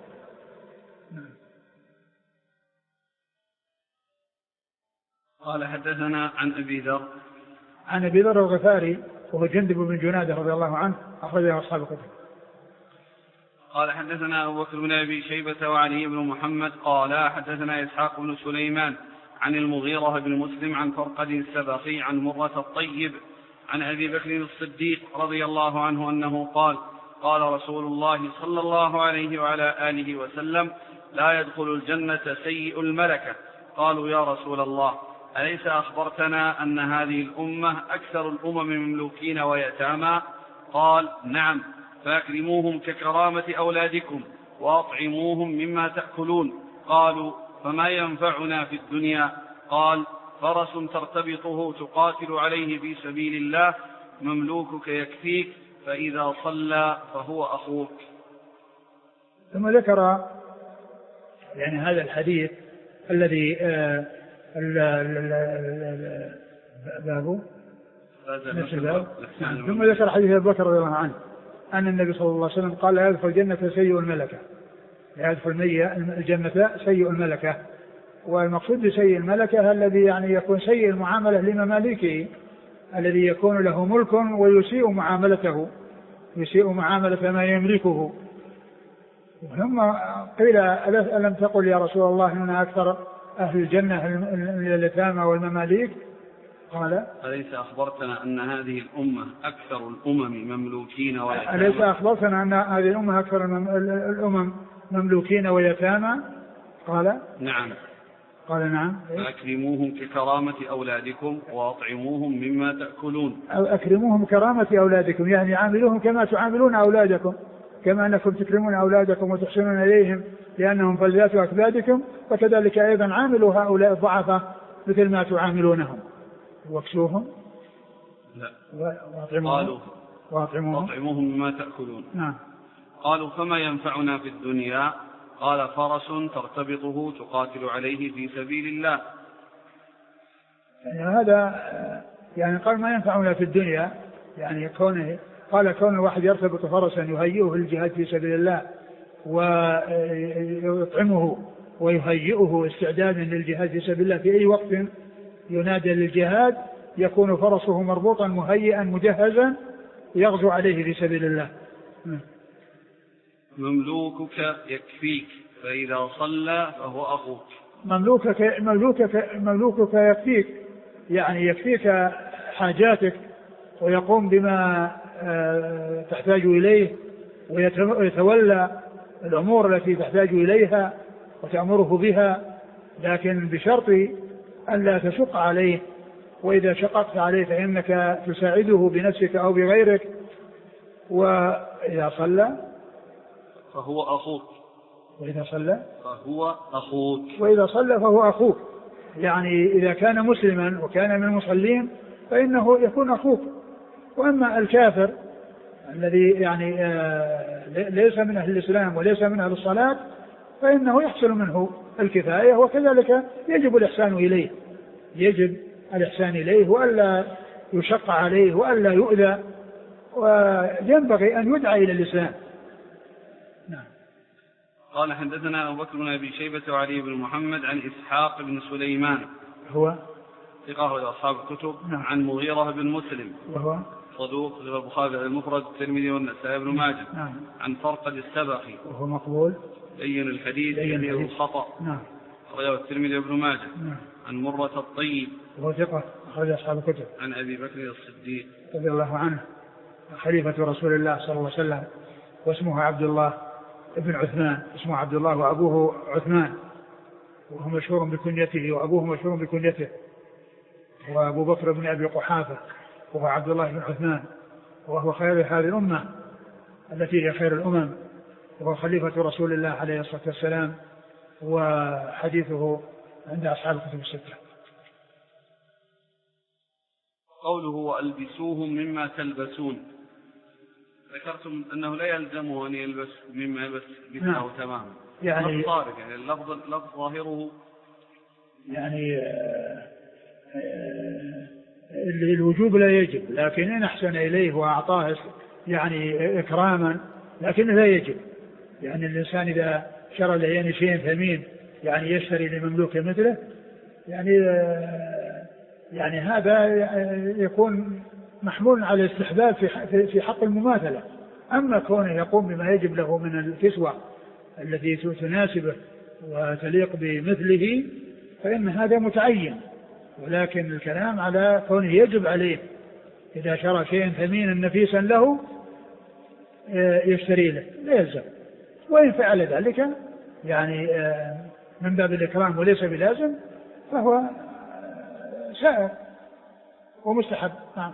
قال حدثنا عن أبي ذر عن أبي ذر الغفاري وهو جندب بن جنادة رضي الله عنه أخرجه أصحاب الكتب. قال حدثنا أبو بكر بن أبي شيبة وعلي بن محمد قال حدثنا إسحاق بن سليمان عن المغيرة بن مسلم عن فرقد السبخي عن مرة الطيب عن أبي بكر الصديق رضي الله عنه أنه قال قال رسول الله صلى الله عليه وعلى آله وسلم لا يدخل الجنة سيء الملكة. قالوا يا رسول الله أليس أخبرتنا أن هذه الأمة أكثر الأمم مملوكين ويتامى؟ قال نعم، فأكرموهم ككرامة أولادكم وأطعموهم مما تأكلون. قالوا فما ينفعنا في الدنيا؟ قال فرس ترتبطه تقاتل عليه في سبيل الله، مملوكك يكفيك، فإذا صلى فهو أخوك. ثم ذكر يعني هذا الحديث الذي آه بابه نفس الباب. ثم ذكر حديث أبي بكر رضي الله عنه أن النبي صلى الله عليه وسلم قال لا يدخل الجنة سيء الملكة، لا يدخل الجنة سيء الملكة. والمقصود بسيء الملكة الذي يعني يكون سيء المعاملة لمماليكه، الذي يكون له ملك ويسيء معاملته، يسيء معاملة ما يملكه. ثم قيل ألم تقل يا رسول الله إننا أكثر أهل الجنة اليتامى والمماليك؟ قال أليس أخبرتنا أن هذه الأمة أكثر الأمم مملوكين ويتامى؟ أليس أخبرتنا أن هذه الأمة أكثر الأمم مملوكين ويتامى؟ قال نعم. قال نعم. فأكرموهم ككرامة أولادكم وأطعموهم مما تأكلون. أكرموهم كرامة أولادكم يعني عاملوهم كما تعاملون أولادكم، كما أنكم تكرمون أولادكم وتحسنون إليهم لأنهم فلذات أكبادكم، وكذلك أيضا عاملوا هؤلاء الضعفاء مثل ما تعاملونهم. واكسوهم لا وأطعموهم وأطعموهم مما تأكلون. نعم. قالوا فما ينفعنا في الدنيا؟ قال فرس ترتبطه تقاتل عليه في سبيل الله. يعني هذا يعني قال ما ينفعنا في الدنيا، يعني كونه قال كون الواحد يرتبط فرسا يهيئه للجهاد في سبيل الله ويطعمه ويهيئه استعدادا للجهاد في سبيل الله في أي وقت ينادى للجهاد يكون فرسه مربوطا مهيئا مجهزا يغزو عليه في سبيل الله. مملوكك يكفيك، فإذا صلى فهو أخوك. مملوكك مملوكك مملوكك يكفيك يعني يكفيك حاجاتك ويقوم بما تحتاج إليه ويتولى الأمور التي تحتاج إليها وتأمره بها، لكن بشرط ألا تشق عليه، وإذا شققت عليه فإنك تساعده بنفسك أو بغيرك. وإذا صلى فهو أخوك. وإذا صلى فهو أخوك. وإذا صلى فهو أخوك، يعني إذا كان مسلما وكان من المصلين فإنه يكون أخوك. وأما الكافر الذي يعني ليس من أهل الإسلام وليس من أهل الصلاة فإنه يحصل منه الكفاية، وكذلك يجب الإحسان إليه، يجب الإحسان إليه وألا يشق عليه وألا يؤذى، وينبغي أن يدعى إلى الإسلام. نعم. قال حدثنا أبو بكر بن أبي شيبة وعلي بن محمد عن إسحاق بن سليمان هو ثقة أصحاب الكتب. نعم. عن مغيرة بن مسلم وهو صدوق البخاري المفرد الترمذي والنسائي بن ماجه. نعم. عن فرقد السبخي وهو مقبول لين الحديث فيه الخطأ. نعم. أخرجه الترمذي وابن ماجه. نعم. عن مرة الطيب وهو ثقة أخرج أصحاب الكتب. عن أبي بكر الصديق رضي الله عنه خليفة رسول الله صلى الله عليه وسلم، واسمه عبد الله ابن عثمان، اسمه عبد الله وأبوه عثمان، وهو مشهور بكنيته وأبوه مشهور بكنيته، وأبو بكر بن أبي قحافة وهو عبد الله بن عثمان، وهو خير هذه الأمة التي هي خير الأمم، وهو خليفة رسول الله عليه الصلاة والسلام، وحديثه عند أصحاب الكتب الستة. قوله وألبسوهم مما تلبسون، ذكرتم أنه لا يلزمه أن يلبس مما يلبس مثله تماما، يعني الطارق يعني اللفظ اللفظ ظاهره يعني الوجوب لا يجب، لكن إن أحسن إليه وأعطاه يعني إكراما لكنه لا يجب. يعني الإنسان إذا شرى له يعني شيء ثمين يعني يشتري لمملوك مثله يعني يعني هذا يكون محمول على الاستحباب في في حق المماثلة. أما كونه يقوم بما يجب له من الكسوة التي تناسبه وتليق بمثله فإن هذا متعين، ولكن الكلام على كونه يجب عليه إذا شرى شيئا ثمينا نفيسا له يشتري له لا يلزم، وإن فعل ذلك يعني من باب الإكرام وليس بلازم فهو سائر ومستحب. نعم.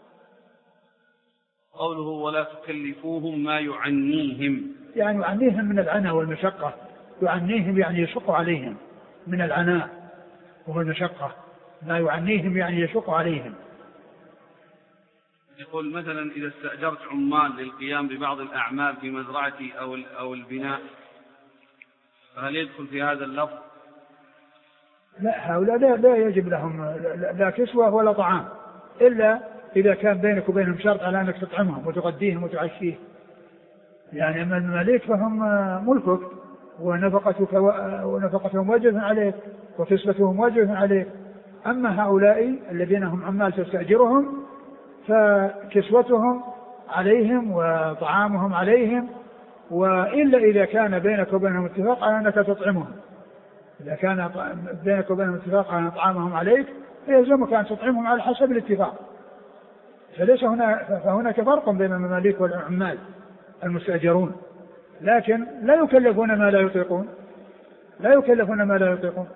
قوله ولا تكلفوهم ما يعنيهم، يعني يعنيهم من العناء والمشقة، يعنيهم يعني يشق عليهم من العناء والمشقة، ما يعنيهم يعني يشق عليهم. يقول مثلا إذا استأجرت عمال للقيام ببعض الأعمال في مزرعتي أو أو البناء فهل يدخل في هذا اللفظ؟ لا، هؤلاء لا, لا يجب لهم لا كسوة ولا طعام إلا إذا كان بينك وبينهم شرط على أنك تطعمهم وتغديهم وتعشيهم. يعني أما المماليك فهم ملكك ونفقتك ونفقتهم واجب عليك وكسوتهم واجب عليك. أما هؤلاء الذين هم عمال تستأجرهم فكسوتهم عليهم وطعامهم عليهم، وإلا إذا كان بينك وبينهم اتفاق على أنك تطعمهم. إذا كان بينك وبينهم اتفاق على طعامهم عليك فيلزمك أن تطعمهم على حسب الاتفاق. فليس هنا فهناك فرق بين المماليك والعمال المستأجرون، لكن لا يكلفون ما لا يطيقون لا يكلفون ما لا يطيقون.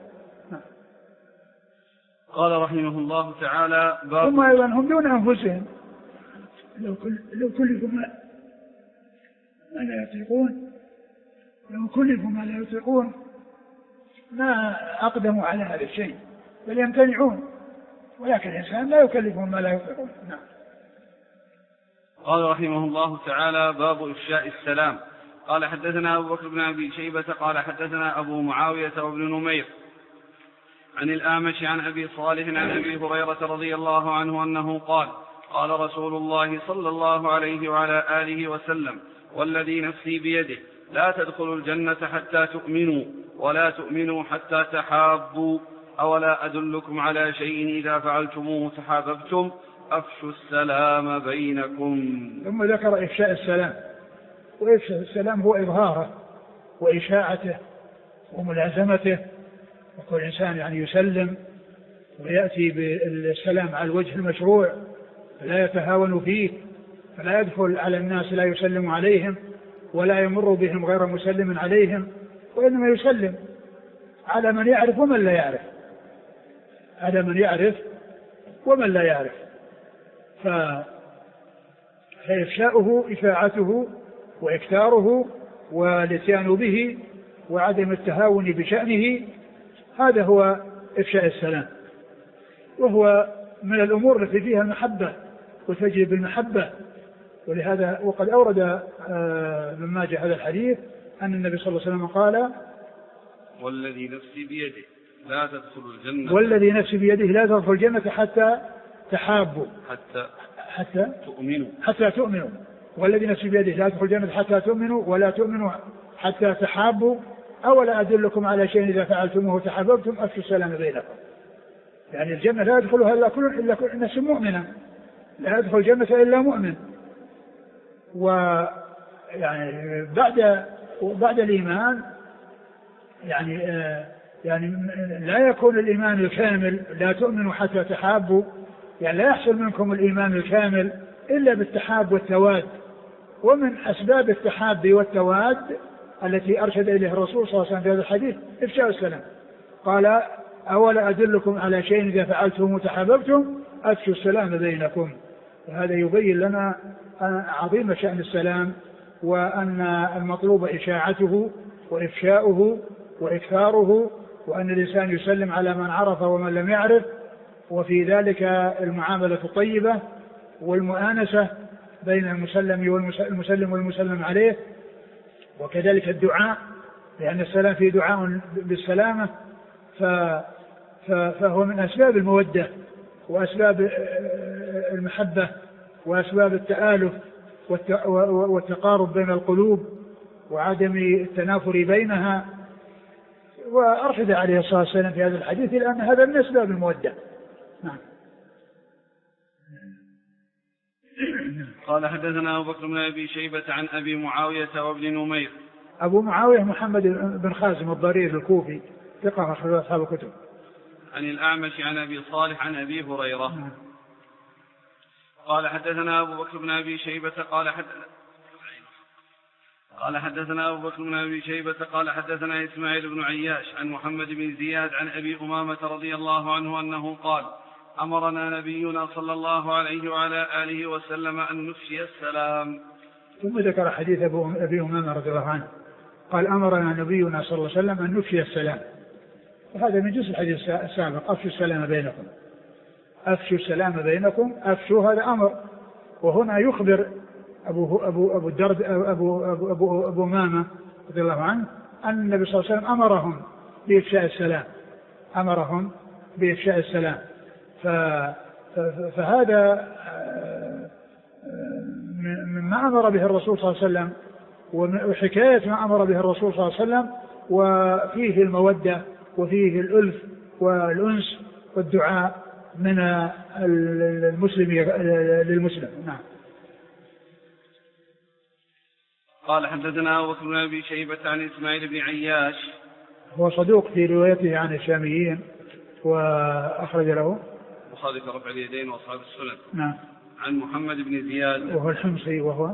قال رحمه الله تعالى ثم أيضا هم دون أنفسهم لو, كل لو كلفوا ما لا يطيقون لو كلفوا ما لا يطيقون ما أقدموا على هذا الشيء بل يمتنعون، ولكن الإنسان لا يكلفهم ما لا يطيقون. نعم. قال رحمه الله تعالى باب إفشاء السلام. قال حدثنا أبو بكر بن أبي شيبة قال حدثنا أبو معاوية وابن نمير عن الأعمش عن أبي صالح عن أبي هريرة رضي الله عنه أنه قال قال رسول الله صلى الله عليه وعلى آله وسلم والذي نفسي بيده لا تدخلوا الجنة حتى تؤمنوا ولا تؤمنوا حتى تحابوا أولا أدلكم على شيء إذا فعلتموه تحاببتم أفشوا السلام بينكم. ثم ذكر إفشاء السلام، وإفشاء السلام هو إظهاره وإشاعته وملازمته، وكل إنسان يعني يسلم ويأتي بالسلام على الوجه المشروع فلا يتهاون فيه، فلا يدخل على الناس لا يسلم عليهم ولا يمر بهم غير مسلم عليهم، وإنما يسلم على من يعرف ومن لا يعرف على من يعرف ومن لا يعرف. فإفشاؤه إشاعته وإكثاره والاتيان به وعدم التهاون بشأنه، هذا هو إفشاء السلام، وهو من الأمور التي فيها المحبة وتجلب المحبة. ولهذا وقد أورد من ماجه هذا الحديث أن النبي صلى الله عليه وسلم قال والذي نفسي بيده لا تدخل الجنة والذي نفسي بيده لا تدخل الجنة حتى تحابوا حتى حتى تؤمنوا حتى تؤمنوا والذي نفسي بيده لا تدخل الجنة حتى تؤمنوا ولا تؤمنوا حتى تحابوا أولا أدلكم على شيء إذا فعلتموه تحاببتم أفشوا السلام بينكم. يعني الجنة لا يدخلها إلا كل إلا كل نفس مؤمنة، لا يدخل الجنة إلا مؤمن. ويعني بعد بعد الإيمان يعني آه يعني لا يكون الإيمان الكامل لا تؤمنوا حتى تحابوا، يعني لا يحصل منكم الإيمان الكامل إلا بالتحاب والتواد. ومن أسباب التحاب والتواد التي أرشد إليه الرسول صلى الله عليه وسلم في هذا الحديث إفشاء السلام. قال أولا أدلكم على شيء إذا فعلتم تحاببتم أفشوا السلام بينكم. وهذا يبين لنا عظيم شأن السلام، وأن المطلوب إشاعته وإفشاؤه وإكثاره، وأن الإنسان يسلم على من عرف ومن لم يعرف، وفي ذلك المعاملة الطيبة والمؤانسة بين المسلم والمسلم والمسلم عليه، وكذلك الدعاء، لأن السلام فيه دعاء بالسلامة. ف فهو من أسباب المودة وأسباب المحبة وأسباب التآلف والتقارب بين القلوب وعدم التنافر بينها. وأرشد عليه الصلاة والسلام في هذا الحديث لأن هذا من أسباب المودة. نعم. قال حدثنا أبو بكر بن أبي شيبة عن أبي معاوية وابن نمير. أبو معاوية محمد بن خازم الضرير الكوفي ثقة أخرج أصحاب الكتب. عن الأعمش عن أبي صالح عن أبي هريرة. نعم. قال حدثنا أبو بكر بن أبي شيبة قال حدثنا قال حدثنا أبو بكر بن أبي شيبة قال حدثنا إسماعيل بن عياش عن محمد بن زياد عن أبي أمامة رضي الله عنه أنه قال أمرنا نبينا صلى الله عليه وعلى آله وسلم أن نفشي السلام. ثم ذكر حديث أبي أمامة رضي الله عنه قال أمرنا نبينا صلى الله عليه وسلم أن نفشي السلام. وهذا من جزء الحديث السابق أفشوا السلام بينكم أفشوا السلام بينكم أفشوا هذا أمر. وهنا يخبر أبو أبو أبو الدرد أبو أبو أبو أبو أمامة رضي الله عنه أن النبي صلى الله عليه وسلم أمرهم بإفشاء السلام أمرهم بإفشاء السلام. فهذا مما أمر به الرسول صلى الله عليه وسلم وحكاية ما أمر به الرسول صلى الله عليه وسلم وفيه المودة وفيه الألف والأنس والدعاء من المسلم للمسلم. نعم. قال حدثنا أبو بكر بن أبي شيبة عن إسماعيل بن عياش هو صدوق في روايته عن الشاميين وأخرج له البخاري في رفع اليدين وأصحاب السنن. نعم. عن محمد بن زياد وهو الحمصي وهو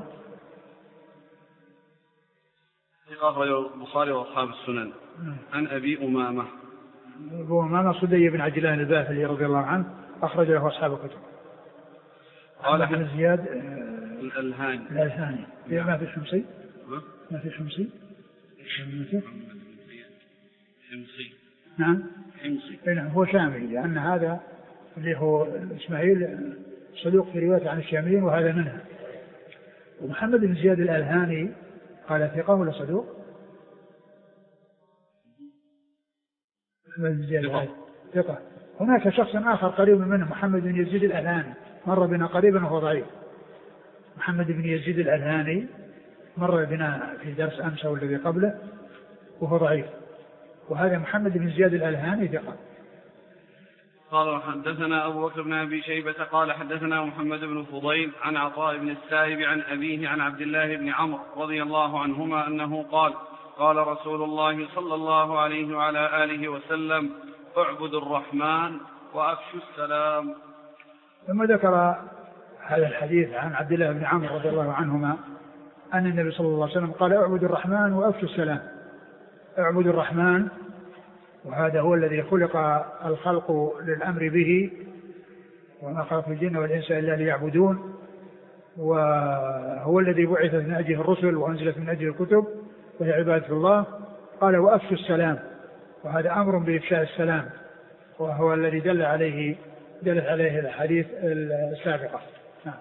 أخرج البخاري وأصحاب السنن. نعم. عن أبي أمامة أبو أمامة صدي بن عجلان الباهلي رضي الله عنه أخرج له أصحاب الكتب. قال ابن زياد الألهاني الألهاني ما في الحمصي ما في الحمصي حمصي. نعم حمصي. نعم هو شامي لأن هذا اللي هو إسماعيل صدوق في رواية عن الشاميين وهذا منها. ومحمد بن زياد الألهاني قال ثقة ولا صدوق؟ محمد بن زياد ثقة. هناك شخص آخر قريب منه محمد بن يزيد الألهاني مر بنا قريبا وهو ضعيف. محمد بن يزيد الألهاني مر بنا في درس أمس أو الذي قبله وهو ضعيف. وهذا محمد بن زياد الألهاني ثقة. قال حدثنا أبو بكر بن أبي شيبة قال حدثنا محمد بن فضيل عن عطاء بن السائب عن أبيه عن عبد الله بن عمرو رضي الله عنهما أنه قال قال رسول الله صلى الله عليه وعلى آله وسلم اعبدوا الرحمن وأفشوا السلام. ثم ذكر هذا الحديث عن عبد الله بن عمرو رضي الله عنهما أن النبي صلى الله عليه وسلم قال اعبدوا الرحمن وأفشوا السلام. اعبدوا الرحمن وهذا هو الذي خلق الخلق للأمر به وما خلق الجن والإنس إلا ليعبدون وهو الذي بعث من أجله الرسل وأنزلت من أجله الكتب وهي عبادة الله. قال وأفشوا السلام وهذا أمر بإفشاء السلام وهو الذي دل عليه دلت عليه الحديث السابقة. نعم.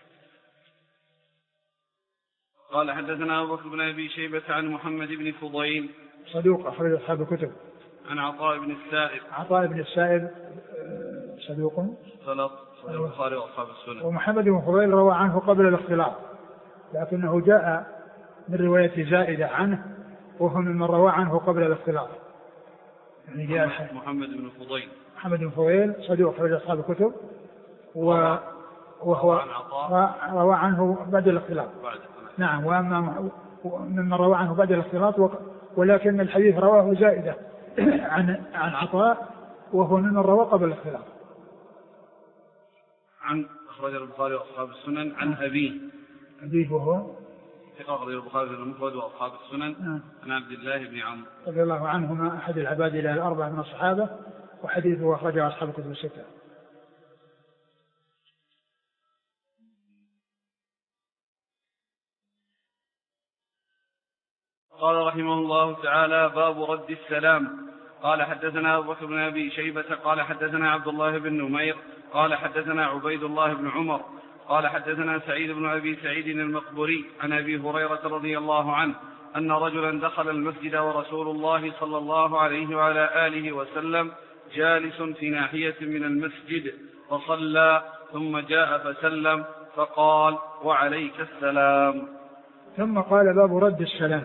قال حدثنا أبو بكر بن أبي شيبة عن محمد بن فضيل صدوق أخرج أصحاب الكتب. عن عطاء بن السائب عطاء بن السائب صدوق خلط البخاري وأصحاب السنن. ومحمد بن فضيل روى عنه قبل الاختلاط لكنه جاء من رواية زائدة عنه وهو ممن روى عنه قبل الاختلاط. يعني جاء محمد بن فضيل محمد بن فضيل صدوق أخرج أصحاب الكتب وهو روى عنه بعد الاختلاط. نعم. وأما ممن روى عنه بعد الاختلاط ولكن الحديث رواه زائدة عن عن عطاء وهو ممن روى قبل الاختلاط. عن أخرج البخاري وأصحاب السنن عن أبيه أبيه وهو أخرج البخاري في المفرد وأصحاب السنن عن عبد الله بن عمرو رضي الله عنهما أحد العباد إلى الأربعة من الصحابة وحديثه أخرجه أصحاب الكتب الستة. قال رحمه الله تعالى باب رد السلام. قال حدثنا أبو بكر بن أبي شيبة قال حدثنا عبد الله بن نمير قال حدثنا عبيد الله بن عمر قال حدثنا سعيد بن أبي سعيد المقبري عن أبي هريرة رضي الله عنه أن رجلا دخل المسجد ورسول الله صلى الله عليه وعلى آله وسلم جالس في ناحية من المسجد فصلى ثم جاء فسلم فقال وعليك السلام. ثم قال باب رد السلام.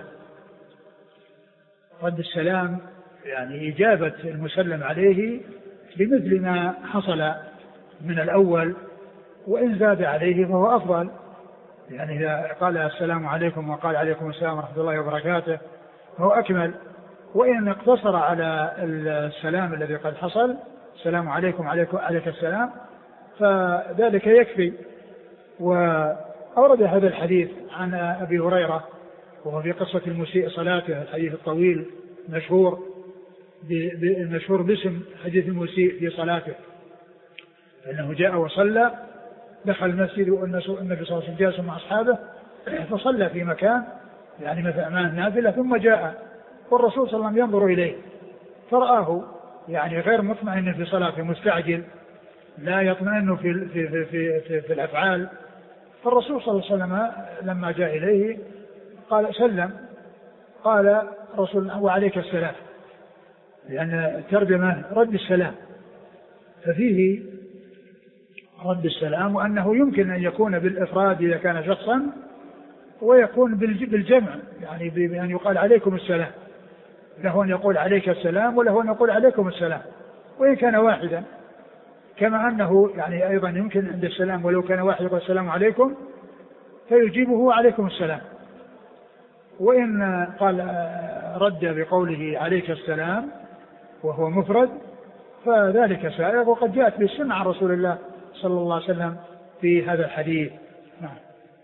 رد السلام يعني إجابة المسلم عليه بمثل ما حصل من الأول، وإن زاد عليه فهو أفضل، يعني إذا قال السلام عليكم وقال عليكم السلام ورحمة الله وبركاته فهو أكمل، وإن اقتصر على السلام الذي قد حصل السلام عليكم عليكم عليك السلام فذلك يكفي. وأورد هذا الحديث عن أبي هريرة وهو في قصة المسيء صلاته، الحديث الطويل مشهور المشهور باسم حديث المسيء في صلاته، فإنه جاء وصلى دخل المسجد والنبي صلى الله عليه وسلم جالس مع أصحابه فصلى في مكان يعني مثل أمام نافلة، ثم جاء والرسول صلى الله عليه وسلم ينظر إليه فرآه يعني غير مطمئن في صلاته، مستعجل لا يطمئن في, في, في, في, في, في الأفعال. فالرسول صلى الله عليه وسلم لما جاء إليه قال سلم، قال رسول وعليك السلام، لأن الترجمة رد السلام، ففيه رد السلام وأنه يمكن أن يكون بالإفراد إذا كان شخصا، ويكون بالجمع يعني بأن يقال عليكم السلام، له أن يقول عليك السلام وله أن يقول عليكم السلام، وإن كان واحدا، كما أنه يعني أيضا يمكن عند السلام ولو كان واحد يقول السلام عليكم فيجيبه عليكم السلام. وإن قال رد بقوله عليك السلام وهو مفرد فذلك سائغ، وقد جاءت بالسنة عن رسول الله صلى الله عليه وسلم في هذا الحديث. نعم.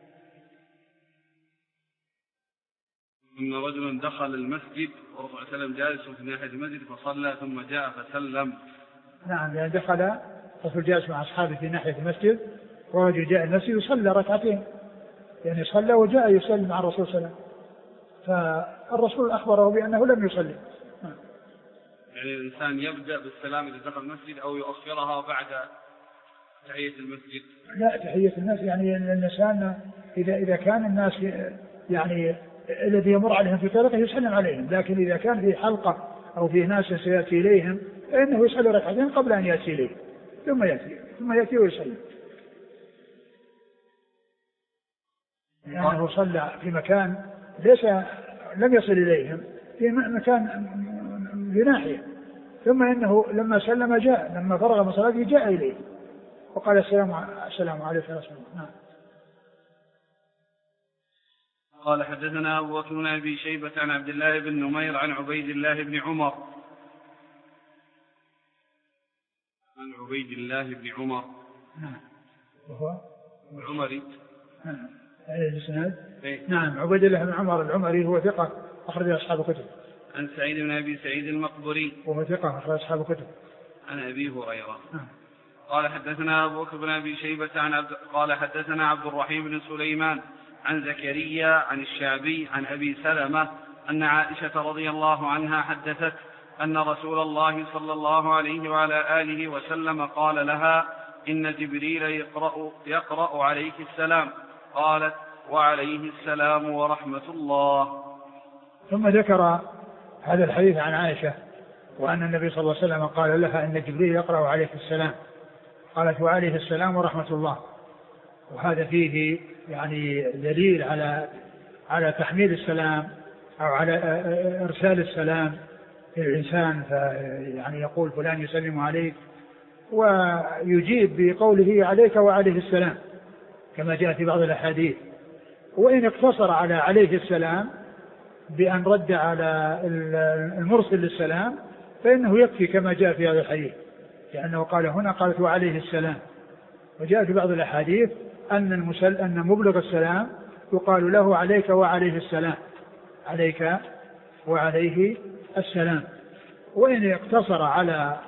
إن رجلا دخل المسجد والرسول صلى الله عليه وسلم جالس في ناحية المسجد فصلى ثم جاء فسلم. نعم، يعني دخل الرسول جالس مع أصحابه في ناحية المسجد ورجل جاء المسجد وصلى ركعتين، يعني صلى وجاء يسلم مع الرسول صلى الله عليه وسلم، فالرسول أخبره بأنه لم يصلي. يعني الإنسان يبدأ بالسلام إذا دخل المسجد أو يؤخرها بعد تحية المسجد؟ لا، تحية الناس يعني الإنسان إذا إذا كان الناس يعني الذي يمر عليهم في طريقه يسلم عليهم، لكن إذا كان في حلقة أو في ناس سيأتي إليهم فإنه يصلي ركعتين قبل أن يأتي إليه ثم يأتي ثم يأتي ويسلم، لأنه صلى في مكان ليس لم يصل إليهم، في مكان بناحية، ثم إنه لما سلم جاء، لما فرغ من صلاته جاء إليه وقال السلام السلام عليكم يا رسول الله. قال حدثنا أبو بكر بن أبي شيبة عن عبد الله بن نمير عن عبيد الله بن عمر عن عبيد الله بن عمر نعم وهو العمري. نعم الإسناد نعم عبيد الله بن عمر العمري هو ثقة أخرج أصحاب كتب. عن سعيد بن أبي سعيد المقبري وهو ثقة أخرج أصحاب كتب. عن أبي هريرة. نعم. قال حدثنا أبو بكر بن أبي شيبة عن عبد قال حدثنا عبد الرحيم بن سليمان عن زكريا عن الشعبي عن أبي سلمة أن عائشة رضي الله عنها حدثت أن رسول الله صلى الله عليه وعلى آله وسلم قال لها إن جبريل يقرأ, يقرأ عليك السلام، قالت وعليه السلام ورحمة الله. ثم ذكر هذا الحديث عن عائشة وأن النبي صلى الله عليه وسلم قال لها إن جبريل يقرأ عليك السلام، قالت وعليه السلام ورحمة الله. وهذا فيه يعني دليل على على تحميل السلام أو على إرسال السلام للإنسان، يعني يقول فلان يسلم عليك ويجيب بقوله عليك وعليه السلام كما جاء في بعض الأحاديث. وإن اقتصر على عليه السلام بأن رد على المرسل للسلام فإنه يكفي كما جاء في هذا الحديث، لأنه قال هنا قالت وعليه السلام. وجاء في بعض الأحاديث أن المسل أن مبلغ السلام يقال له عليك وعليه السلام، عليك وعليه السلام. وإن اقتصر على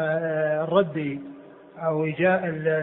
الرد أو إجاء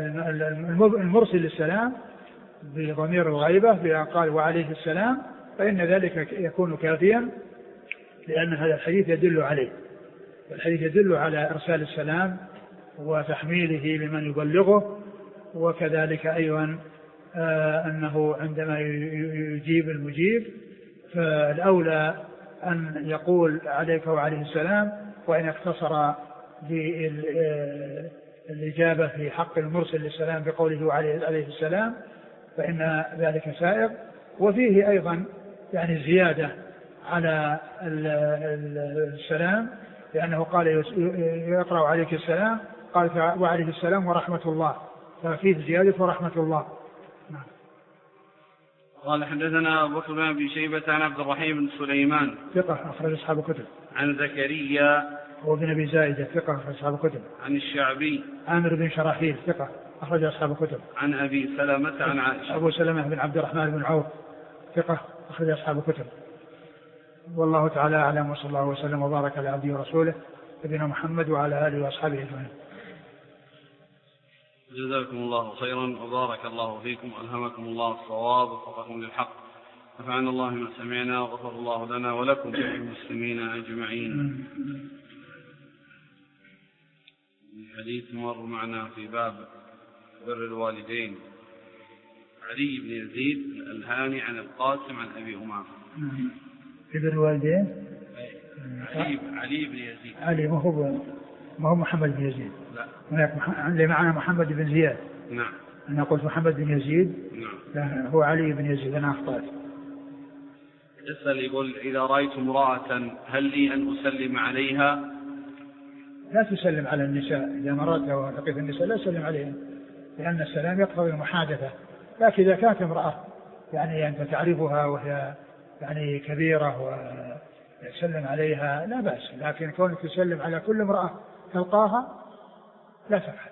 المرسل للسلام بضمير الغيبة بأن قال وعليه السلام فإن ذلك يكون كافيا، لأن هذا الحديث يدل عليه، والحديث يدل على إرسال السلام وتحميله لمن يبلغه، وكذلك أيضا آه أنه عندما يجيب المجيب فالأولى أن يقول عليك وعليه السلام، وإن اقتصر بالإجابة في حق المرسل للسلام بقوله عليه السلام فإن ذلك سائغ. وفيه أيضا يعني زيادة على السلام لأنه قال يقرأ عليك السلام قال وعليه السلام ورحمة الله، ففيه زيادة ورحمة الله. نعم. قال حدثنا أبو بكر بن أبي شيبة عن عبد الرحيم بن سليمان ثقة أخرج أصحاب الكتب. عن زكريا هو بن أبي زائدة ثقة أخرج أصحاب الكتب. عن الشعبي عامر بن شراحيل ثقة أخرج أصحاب الكتب. عن أبي سلمة عن عائشة. أبو سلمة بن عبد الرحمن بن عوف ثقة أخرج أصحاب الكتب. والله تعالى أعلم، وصلى الله وسلم وبارك على عبده ورسوله نبينا محمد وعلى آله وأصحابه أجمعين. جزاكم الله خيرا وبارك الله فيكم، ألهمكم الله الصواب ووفقكم للحق، نفعنا الله ما سمعنا وغفر الله لنا ولكم وللمسلمين أجمعين. الحديث مر معنا في باب بر الوالدين علي بن يزيد الألهاني عن القاسم عن أبي أمامة. في بر الوالدين علي, علي بن يزيد. علي ما هو ما هو محمد بن يزيد. لا. هناك اللي معنا محمد بن زياد. نعم. أنا قلت محمد بن يزيد. نعم. لا هو علي بن يزيد، أنا أخطأت. يسأل يقول إذا رأيت امرأة هل لي أن أسلم عليها؟ لا تسلم على النساء، إذا مرت ولقيت النساء لا تسلم عليها، لأن السلام يقتضي المحادثة. لكن إذا كانت امرأة يعني أنت تعرفها وهي يعني كبيرة ويسلم عليها لا بأس، لكن كونك تسلم على كل امرأة تلقاها لا تفعل.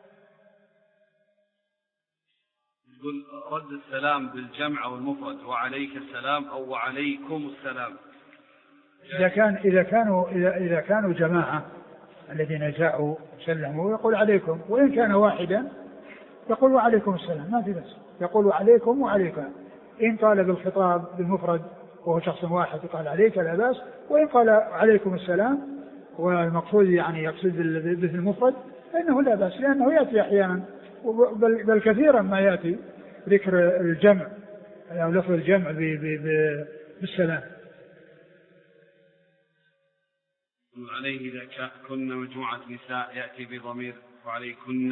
يقول رد السلام بالجمع أو المفرد وعليك السلام أو وعليكم السلام. إذا كان إذا كانوا إذا إذا كانوا جماعة الذين جاءوا سلموا يقول عليكم، وإن كان واحدا يقول وعليكم السلام ما في بس، يقول عليكم وعليكم. إن قال بالخطاب بالمفرد وهو شخص واحد يقال عليك لا بأس، وإن قال عليكم السلام والمقصود يعني يقصد بالمفرد فإنه لا بأس، لأنه يأتي أحيانا بل, بل كثيرا ما يأتي ذكر الجمع أو لفظ الجمع بالسلام. وعليه إذا كنا مجموعة نساء يأتي بضمير وعليكن.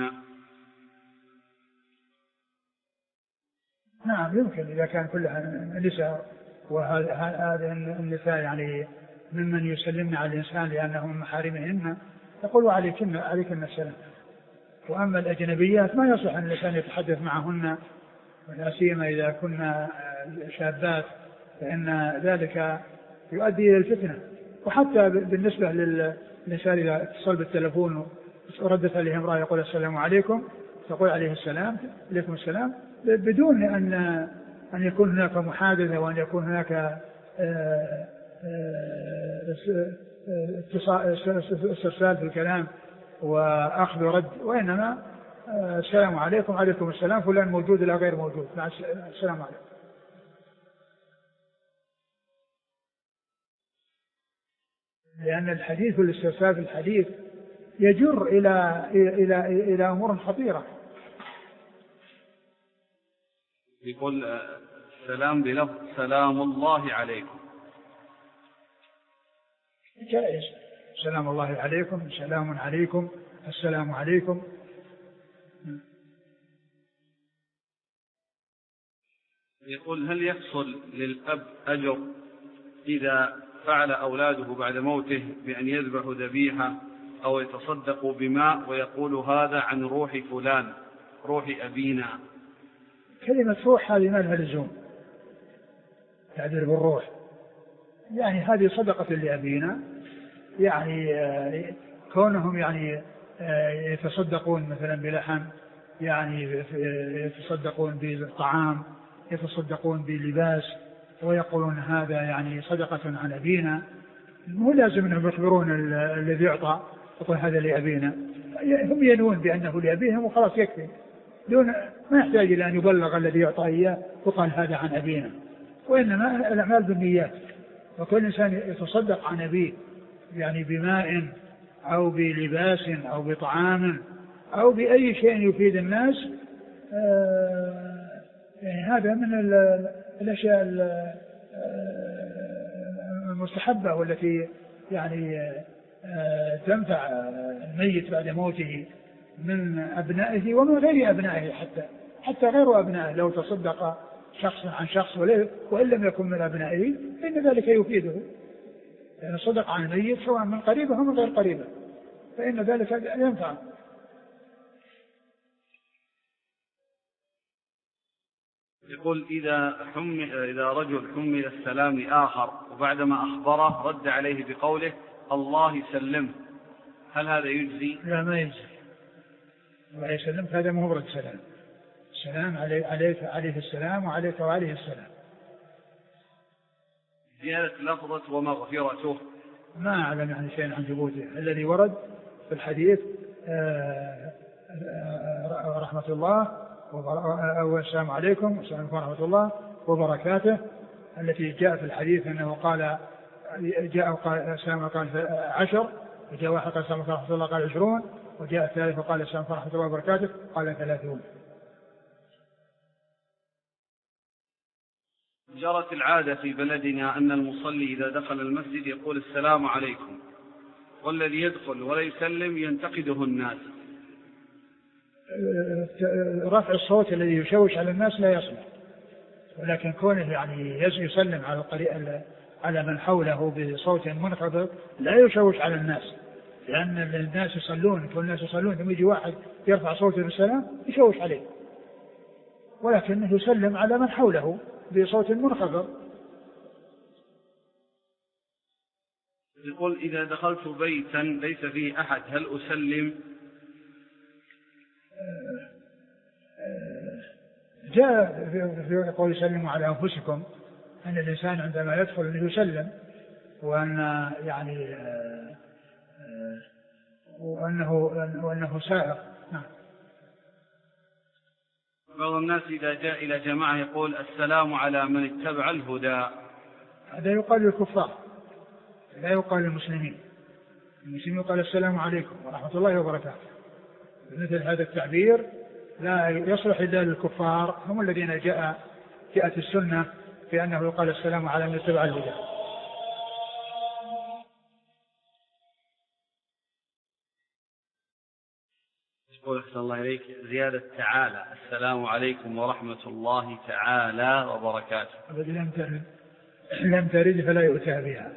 نعم يمكن إذا كان كلها نساء، وهذه النساء يعني ممن يسلمن على الإنسان لأنهم من محارمهن يقول عليكن عليكن السلام. وأما الأجنبيات ما يصح أن الإنسان يتحدث معهن، ولا سيما إذا كنا شابات، فإن ذلك يؤدي إلى الفتنة. وحتى بالنسبة للإنسان إذا اتصل بالتلفون وردت عليه امرأة يقول السلام عليكم تقول عليه السلام عليكم السلام بدون أن أن يكون هناك محادثة وأن يكون هناك استرسال في الكلام وأخذ ورد، وإنما السلام عليكم عليكم السلام فلان موجود لا غير موجود مع السلام عليكم. لأن الحديث والاسترسال في الحديث يجر إلى إلى إلى أمور خطيرة. يقول السلام بلفظ سلام الله عليكم. جائز، سلام الله عليكم، سلام عليكم، السلام عليكم. يقول هل يحصل للأب أجر إذا فعل أولاده بعد موته بأن يذبحوا ذبيحة أو يتصدقوا بماء ويقول هذا عن روح فلان روح أبينا؟ كلمة روح هذه ما لها لزوم، تعبير بالروح، يعني هذه صدقة لأبينا، يعني كونهم يعني يتصدقون مثلا بلحم، يعني يتصدقون بالطعام، يتصدقون بلباس، ويقولون هذا يعني صدقة عن أبينا، مو لازم أنهم يخبرون الذي يعطى يقول هذا لأبينا، هم ينون بأنه لأبيهم وخلاص يكفي، دون ما يحتاج إلى أن يبلغ الذي يعطى إياه وقال هذا عن أبينا. وإنما الأعمال بالنيات، وكل إنسان يتصدق عن أبيه يعني بماء أو بلباس أو بطعام أو بأي شيء يفيد الناس، يعني هذا من الأشياء المستحبة والتي يعني تنفع الميت بعد موته من أبنائه ومن غير أبنائه، حتى حتى غير أبنائه لو تصدق شخص عن شخص وإن لم يكن من أبنائه فإن ذلك يفيده، يعني صدق عن الميت سواء من قريبه أو من غير قريبه فإن ذلك ينفع. يقول إذا حمل إذا رجل حمل السلام لآخر وبعدما أخبره رد عليه بقوله الله يسلمه، هل هذا يجزي؟ لا ما يجزي. الله يسلمك هذا مهبرة سلام، السلام علي عليك عليه السلام وعليك وعليه السلام. زيادة لفظة ومغفرته ما أعلم يعني شيء عن ثبوته. الذي ورد في الحديث آآ آآ رحمة الله والسلام عليكم والسلام ورحمة الله وبركاته، التي جاء في الحديث أنه قال جاء قال السلام قال عشر، وجاء واحد قال السلام ورحمة الله قال عشرون، وجاء الثالث وقال السلام ورحمة الله وبركاته قال ثلاثون. جرت العادة في بلدنا أن المصلي إذا دخل المسجد يقول السلام عليكم، والذي يدخل ولا يسلم ينتقده الناس. رفع الصوت الذي يشوش على الناس لا يصلح، ولكن كونه يعني يسلم على الطريق على من حوله بصوت منخفض لا يشوش على الناس، لأن الناس يصلون، كل الناس يصلون ثم يجي واحد يرفع صوته بالسلام يشوش عليه، ولكنه يسلم على من حوله بصوت منخفض. يقول إذا دخلت بيتا ليس فيه أحد هل أسلم؟ جاء في قول سلموا على أنفسكم أن الإنسان عندما يدخل أنه يسلم، وأن يعني وأنه وأنه سائق. نعم. بعض الناس إذا جاء إلى جماعة يقول السلام على من اتبع الهدى، هذا يقال للكفار لا يقال للمسلمين. المسلمين يقال السلام عليكم ورحمة الله وبركاته. مثل هذا التعبير لا يصلح إلا للكفار، هم الذين جاء جاءت السنة في أنه يقال السلام على من اتبع الهدى. يقول أحسن الله إليك زيادة تعالى السلام عليكم ورحمة الله تعالى وبركاته. أبدا لم ترد لم ترد فلا يؤتى بها.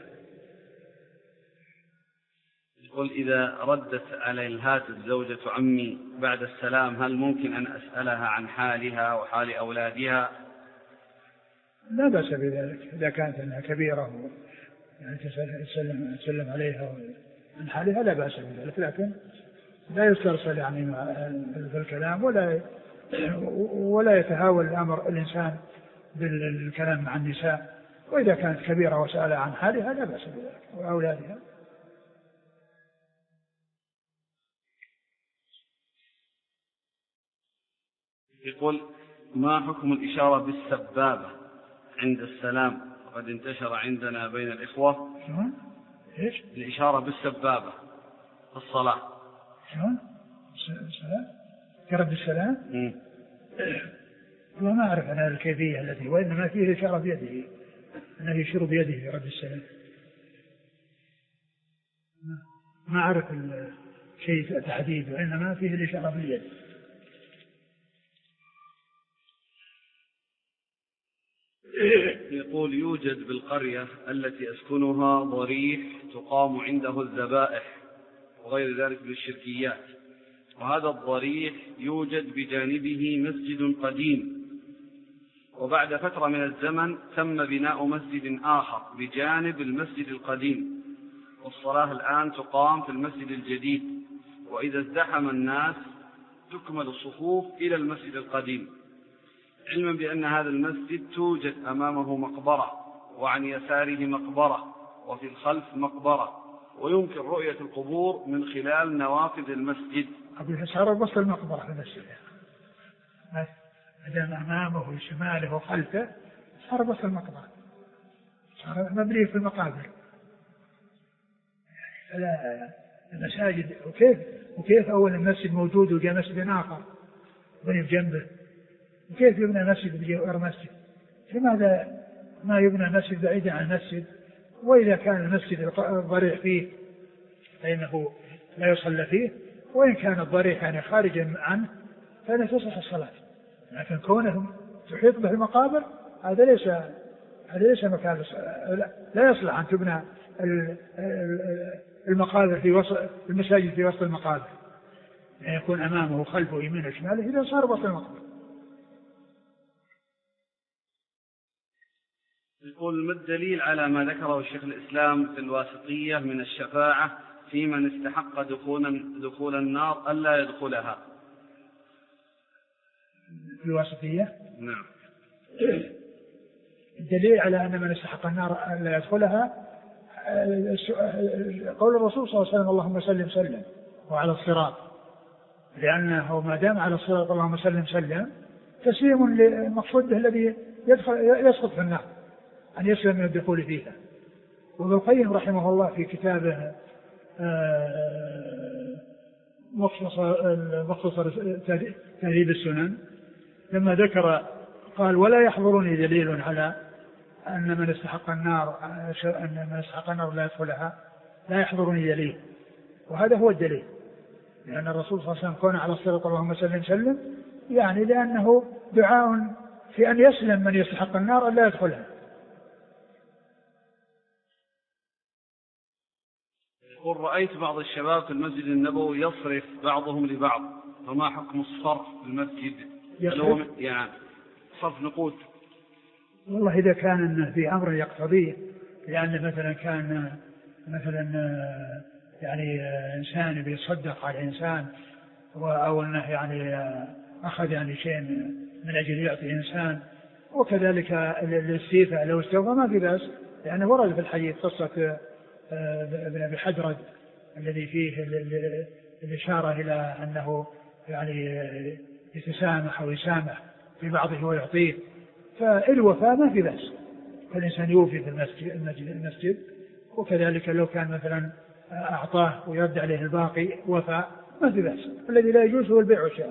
يقول إذا ردت على الهاتف زوجة عمي بعد السلام هل ممكن أن أسألها عن حالها وحال أولادها؟ لا بأس بذلك إذا كانت أنها كبيرة يعني تسلم, تسلم عليها عن حالها لا بأس بذلك، لكن لا يسترسل يعني في الكلام ولا ولا يتهاون الأمر الإنسان بالكلام مع النساء، وإذا كانت كبيرة وسأل عن حالها لا بأس بذلك وأولادها. يقول ما حكم الإشارة بالسبابة عند السلام؟ وقد انتشر عندنا بين الإخوة إيش؟ الإشارة بالسبابة في الصلاة. شلون؟ السلام؟ كرد السلام؟ وما أعرف أنا الكيفية التي، وإنما فيه الإشارة بيده أنه يشير بيده في رد السلام. ما أعرف شيء تحديد، وإنما فيه الإشارة باليد. يقول يوجد بالقرية التي أسكنها ضريح تقام عنده الذبائح وغير ذلك من الشركيات، وهذا الضريح يوجد بجانبه مسجد قديم، وبعد فترة من الزمن تم بناء مسجد آخر بجانب المسجد القديم، والصلاة الآن تقام في المسجد الجديد، وإذا ازدحم الناس تكمل الصفوف إلى المسجد القديم، علما بأن هذا المسجد توجد أمامه مقبرة وعن يساره مقبرة وفي الخلف مقبرة، ويمكن رؤية القبور من خلال نوافذ المسجد. أقول صار وصل المقبرة في المسجد، مدام أمامه وشماله وخلفه صار وصل المقبرة، صار مبني في المقابر. فلا المساجد وكيف وكيف أول المسجد موجود وجاء مسجد آخر بني بجنبه، وكيف يبنى مسجد بجوار مسجد؟ لماذا ما يبنى مسجد بعيدا عن المسجد؟ وإذا كان المسجد الضريح فيه فإنه لا يصلى فيه، وإن كان الضريح يعني خارجا عنه فلا تصح الصلاة. لكن كونهم تحيط به المقابر هذا ليس هذا ليس مكان، لا يصلح أن تبنى المقابر في وسط المساجد في وسط المقابر، يعني يكون أمامه وخلفه يمينه وشماله إذا صار وسط المقابر. يقول: ما الدليل على ما ذكره الشيخ الإسلام في الواسطية من الشفاعة في من استحق دخول دخول النار ألا يدخلها؟ في الواسطية؟ نعم. الدليل على أن من استحق النار ألا يدخلها قول الرسول صلى الله عليه وسلم: اللهم سلم سلم وعلى الصراط، لأنه ما دام على الصراط اللهم سلم سلم تسليم للمقصود به الذي يدخل يسقط في النار أن يسلم من الدخول فيها. وابن القيم رحمه الله في كتابه مختصر تهذيب السنن لما ذكر قال: ولا يحضرني دليل على أن من استحق النار أن من استحق النار لا يدخلها، لا يحضرني دليل. وهذا هو الدليل، لأن الرسول صلى الله عليه وسلم كان على الصراط اللهم سلم سلم، يعني لأنه دعاء في أن يسلم من يستحق النار أن لا يدخلها. يقول: رأيت بعض الشباب في المسجد النبوي يصرف بعضهم لبعض، فما حكم الصرف في المسجد؟ يصرف يعني صرف نقود. والله إذا كان في أمر يقتضيه، لأن مثلا كان مثلا يعني إنسان بيصدق على إنسان أو أنه يعني أخذ يعني شيء من أجل يعطي إنسان، وكذلك الاستيفاء لو استوفى ما في بأس، لأنه ورد في الحديث قصة ابن أبي حدرد الذي فيه الإشارة إلى أنه يعني يتسامح ويسامح في بعضه ويعطيه، فالوفاء ما في بأس، فالإنسان يوفي في المسجد, المسجد, المسجد وكذلك لو كان مثلا أعطاه ويرد عليه الباقي وفاء ما في بأس. الذي لا يجوز هو البيع والشراء.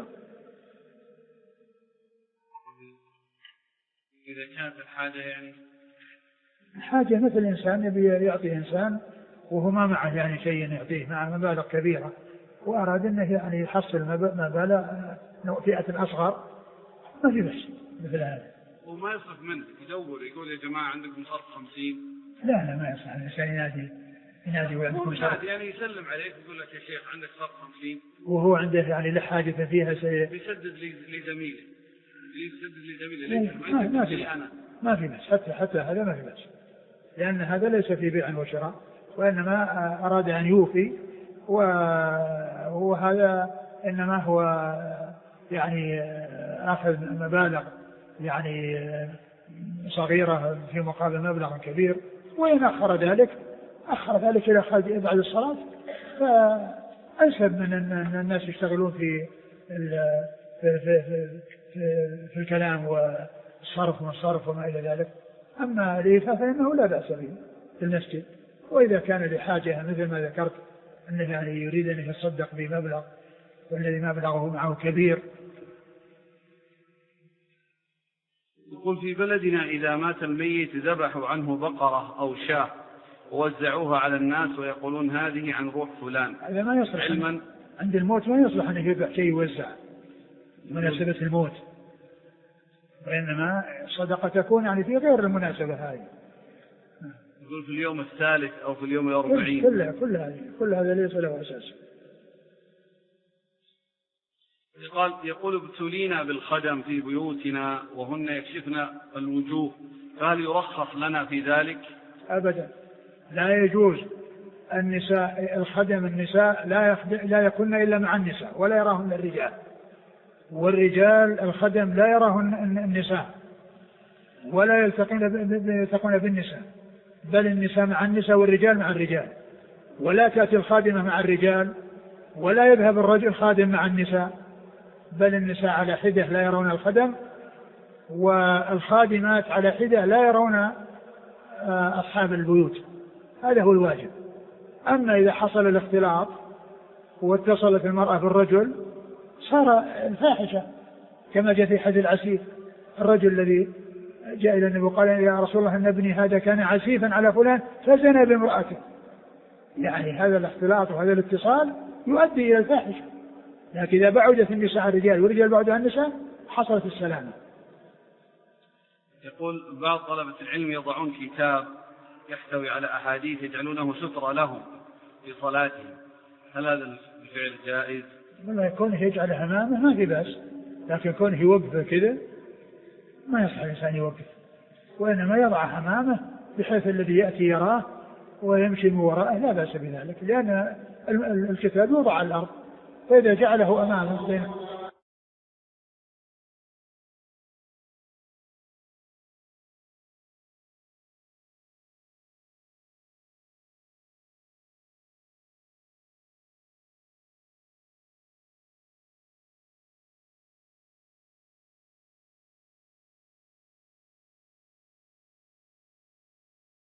إذا كانت الحاجة يعني الحاجة مثل إنسان يبي يعطي إنسان وهو ما معه يعني شيء يعطيه مع مبالغ كبيرة، وأراد أنه يعني يحصل مبالغ فئة أصغر ما في بأس مثل هذا. وما يصرف منه، يدور يقول: يا جماعة عندكم صرف خمسين. لا لا ما يصح الإنسان ينادي ينادي وعندكم صرف، يعني يسلم عليك يقول لك: يا شيخ عندك صرف خمسين، وهو عنده يعني له حاجة فيها سي... بيسدد لزميله بيسدد لزميله ما, ما في أنا ما في بأس، حتى حتى هذا ما في بأس، لأن هذا ليس في بيع وشراء، وإنما أراد أن يوفي، وهذا إنما هو يعني أخذ مبالغ يعني صغيرة في مقابل مبلغ كبير، وإن أخر ذلك أخر ذلك إلى خلال بعد الصلاة، فأنسب من أن الناس يشتغلون في في, في, في, في الكلام والصرف والصرف وما إلى ذلك. أما الإيفاء فإنه لا بأس به في المسجد، وإذا كان لحاجة مثل ما ذكرت أنه يعني يريد أن يتصدق بمبلغ والذي مبلغه معه كبير. يقول: في بلدنا إذا مات الميت ذبحوا عنه بقرة أو شاة ووزعوها على الناس ويقولون هذه عن روح فلان. هذا ما يصلح علما عند الموت، ما يصلح أن يذبح شيء يوزع مناسبة الموت، وإنما صدقة تكون يعني في غير المناسبة هذه. يقول: في اليوم الثالث أو في اليوم الأربعين. كل كل هذه كل هذا ليس له أساس. قال: يقول: ابتلينا بالخدم في بيوتنا وهن يكشفن الوجوه، فهل يرخص لنا في ذلك؟ أبدا، لا يجوز. النساء الخدم النساء لا لا يكون إلا مع النساء ولا يراهن الرجال، والرجال الخدم لا يراهن النساء ولا يلتقون بالنساء، بل النساء مع النساء والرجال مع الرجال، ولا تأتي الخادمة مع الرجال ولا يذهب الرجل خادم مع النساء، بل النساء على حدة لا يرون الخدم، والخادمات على حدة لا يرون أصحاب البيوت. هذا هو الواجب. أما إذا حصل الاختلاط واتصلت المرأة بالرجل صار الفاحشة، كما جاء في حديث العسيف، الرجل الذي جاء إلى النبي وقال: يا رسول الله إن ابني هذا كان عسيفا على فلان فزنى بامرأته. يعني هذا الاختلاط وهذا الاتصال يؤدي إلى الفاحشة. لكن إذا بعدت النساء عن الرجال والرجال بعدوا عن النساء حصلت السلامة. يقول بعض طلبة العلم يضعون كتاب يحتوي على أحاديث يجعلونه سترة لهم في صلاتهم، هل هذا الفعل جائز؟ لما يكون يجعل أمامه ما في بأس، لكن كونه يوقف كذا ما يصح الإنسان يوقف، وإنما يضع أمامه بحيث الذي يأتي يراه ويمشي من وراءه لا بأس بذلك، لأن الكتاب يوضع على الأرض، فإذا جعله أمامه